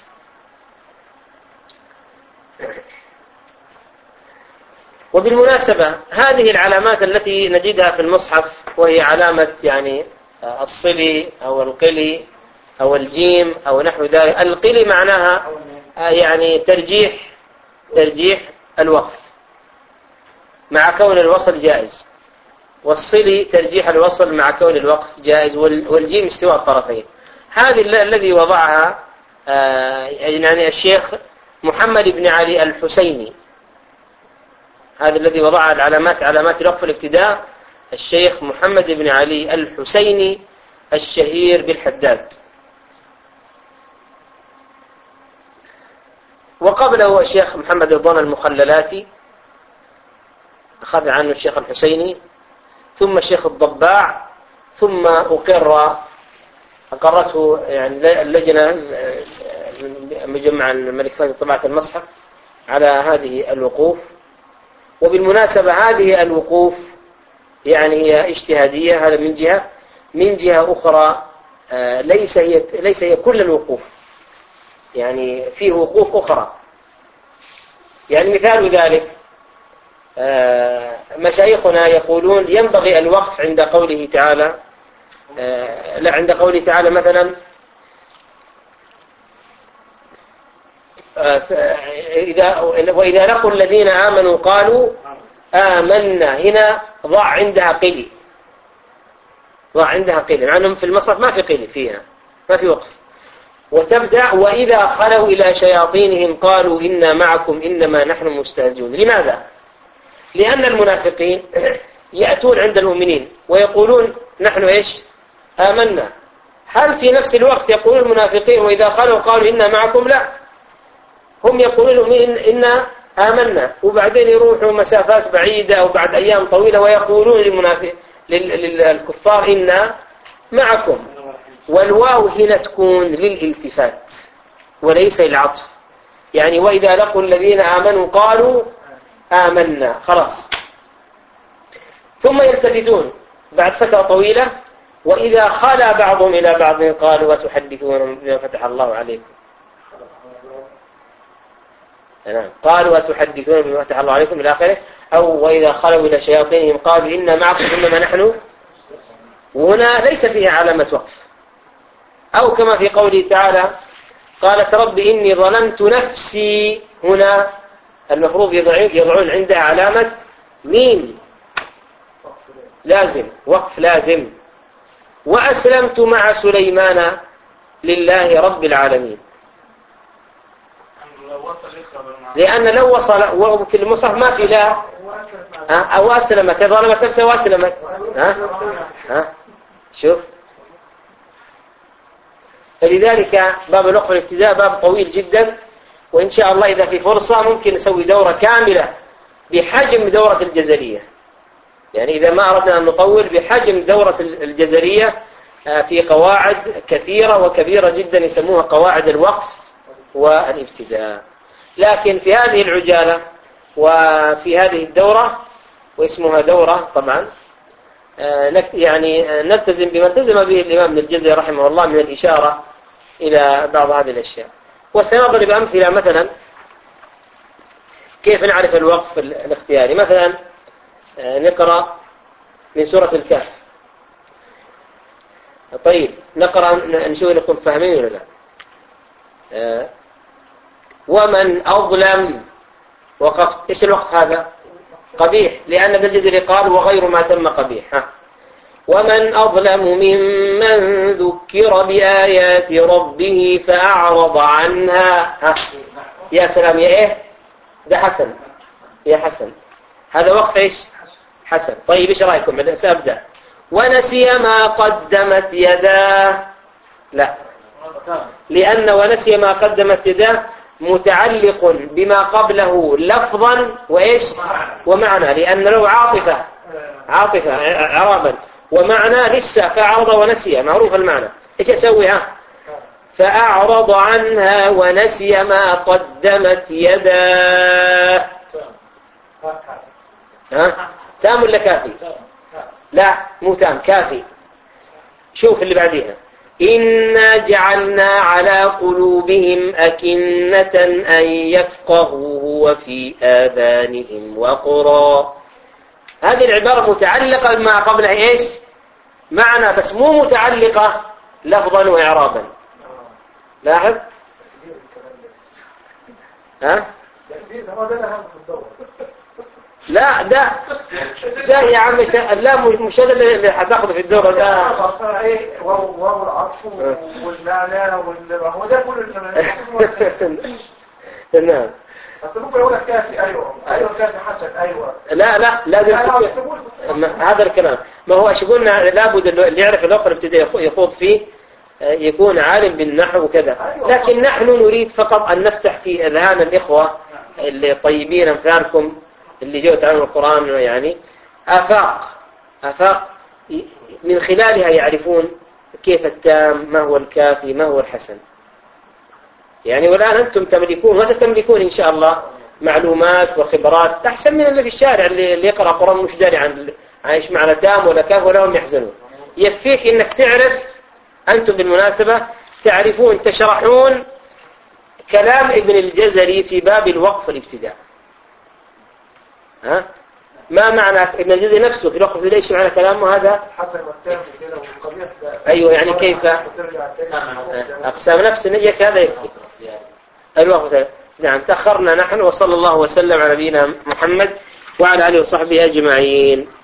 وبالمناسبة هذه العلامات التي نجدها في المصحف وهي علامة يعني الصلي أو القلي أو الجيم أو نحو ذلك. القلي معناها يعني ترجيح ترجيح الوقف، مع كون الوصل جائز، والصلي ترجيح الوصل مع كون الوقف جائز، والجيم استواء الطرفين. هذه الذي وضعها يعني الشيخ محمد بن علي الحسيني، هذا الذي وضع العلامات علامات الوقف الابتداء الشيخ محمد بن علي الحسيني الشهير بالحداد. وقبله الشيخ محمد رضوان المخللاتي أخذ عنه الشيخ الحسيني، ثم الشيخ الضباع، ثم أقر أقرته يعني اللجنة مجمع الملك فهد طبعة المصحف على هذه الوقوف. وبالمناسبة هذه الوقوف يعني هي اجتهادية، هذا من جهة. من جهة أخرى ليس هي ليس هي كل الوقوف، يعني فيه وقوف أخرى. يعني مثال ذلك مشايخنا يقولون ينبغي الوقف عند قوله تعالى، لا عند قوله تعالى مثلا إذا وإذا لقوا الذين آمنوا قالوا آمنا، هنا ضع عندها قيل، ضع عندها قيل، مع أنهم في المصحف ما في قيل فيها، ما في وقف. وتبدأ وإذا خلوا إلى شياطينهم قالوا إنا معكم إنما نحن مستهزئون. لماذا؟ لأن المنافقين يأتون عند المؤمنين ويقولون نحن إيش؟ آمنا. هل في نفس الوقت يقول المنافقين وإذا خلوا قالوا إنا معكم؟ لا، هم يقولون إنا آمنا، وبعدين يروحوا مسافات بعيدة أو بعد أيام طويلة ويقولون للمنافق للكفار إنا معكم. والواو هنا تكون للالتفات وليس للعطف، يعني وإذا لقوا الذين آمنوا قالوا آمنا، خلاص. ثم يلتفتون بعد فترة طويلة وإذا خلا بعضهم إلى بعض قالوا وتحدثون بما فتح الله عليكم. نعم، قالوا وتحدثون بما فتح الله عليكم إلى آخره. أو وإذا خلوا إلى شياطينهم قالوا إنا معكم إنما نحن، وهنا ليس فيها علامة وقف. أو كما في قوله تعالى قالت رب إني ظلمت نفسي، هنا المفروض يضعون عندها علامة ميم لازم، وقف لازم. وأسلمت مع سليمان لله رب العالمين، لأن لو وصل وفي المصحف ما في لا أو أسلمت، ظلمت نفسها وأسلمت. ها ها شوف، فلذلك باب الوقف الابتداء باب طويل جدا، وإن شاء الله إذا في فرصة ممكن نسوي دورة كاملة بحجم دورة الجزرية، يعني إذا ما أردنا أن نطول بحجم دورة الجزرية في قواعد كثيرة وكبيرة جدا يسموها قواعد الوقف والابتداء. لكن في هذه العجالة وفي هذه الدورة، واسمها دورة طبعا، يعني نلتزم بما التزم به الإمام ابن الجزري رحمه الله من الإشارة إلى بعض هذه الأشياء. وسنضرب أمثلة، مثلا كيف نعرف الوقف الاختياري. مثلا نقرأ من سورة الكهف. طيب نقرأ نشوف نكون فاهمين ولا لا. ومن أظلم، وقفت إيش الوقف هذا؟ قبيح، لأن ابن الجزري قال وغير ما تم قبيح. ها. ومن أظلم ممن ذكر بآيات ربه فأعرض عنها. ها. يا سلام، يا إيه ده حسن، يا حسن، هذا وقف إيش؟ حسن. طيب إيش رأيكم؟ سأبدأ. ونسي ما قدمت يداه، لا، لأن ونسي ما قدمت يداه متعلق بما قبله لفظا وإيش ومعنى، لأن له عاطفة عاطفة عرابا، ومعنى لسه فأعرض ونسي، معروف المعنى. إيش أسويها؟ فأعرض عنها ونسي ما قدمت يداه. ها؟ تام ولا كافي؟ لا مو تام، كافي. شوف اللي بعديها. إنا جعلنا على قلوبهم أكنة أن يفقهوه وفي آذانهم وقرا. هذه العبارة متعلقة بما قبلها إيش؟ معنى، بس مو متعلقة لفظا وإعرابا. لاحظ؟ ها؟ لا ده ده يا عم لا مش هذا اللي هتاخده في الدورة ده. ايه واو واو العطف والمعنى هو ده كل اللي نعم. بس ممكن اقول لك كافي ايوه ايوه كافي حسن ايوه. لا لا لازم هذا الكلام. ما هو ايش قلنا لابد اللي يعرف اللغة الابتدائية يخوض فيه يكون عالم بالنحو وكذا. لكن نحن نريد فقط أن نفتح في أذهان الإخوة اللي طيبين أمثالكم اللي جاءوا يتعلموا القرآن يعني آفاق آفاق من خلالها يعرفون كيف التام، ما هو الكافي، ما هو الحسن يعني. والآن أنتم تملكون وستملكون إن شاء الله معلومات وخبرات أحسن من اللي في الشارع اللي يقرأ قرآن مش داري عن عن إيش معنى تام ولا كاف ولا هم يحزنون. يكفيك إنك تعرف. أنتم بالمناسبة تعرفون تشرحون كلام ابن الجزري في باب الوقف والابتداء. ها ما معنى ابن الجزري نفسه في الوقف والابتداء؟ ايش معنى كلامه هذا؟ أيوة يعني كيف أقسام نفس نجيك هذا يكفي الوقف. نعم تأخرنا نحن. وصلى الله وسلم على نبينا محمد وعلى آله وصحبه أجمعين.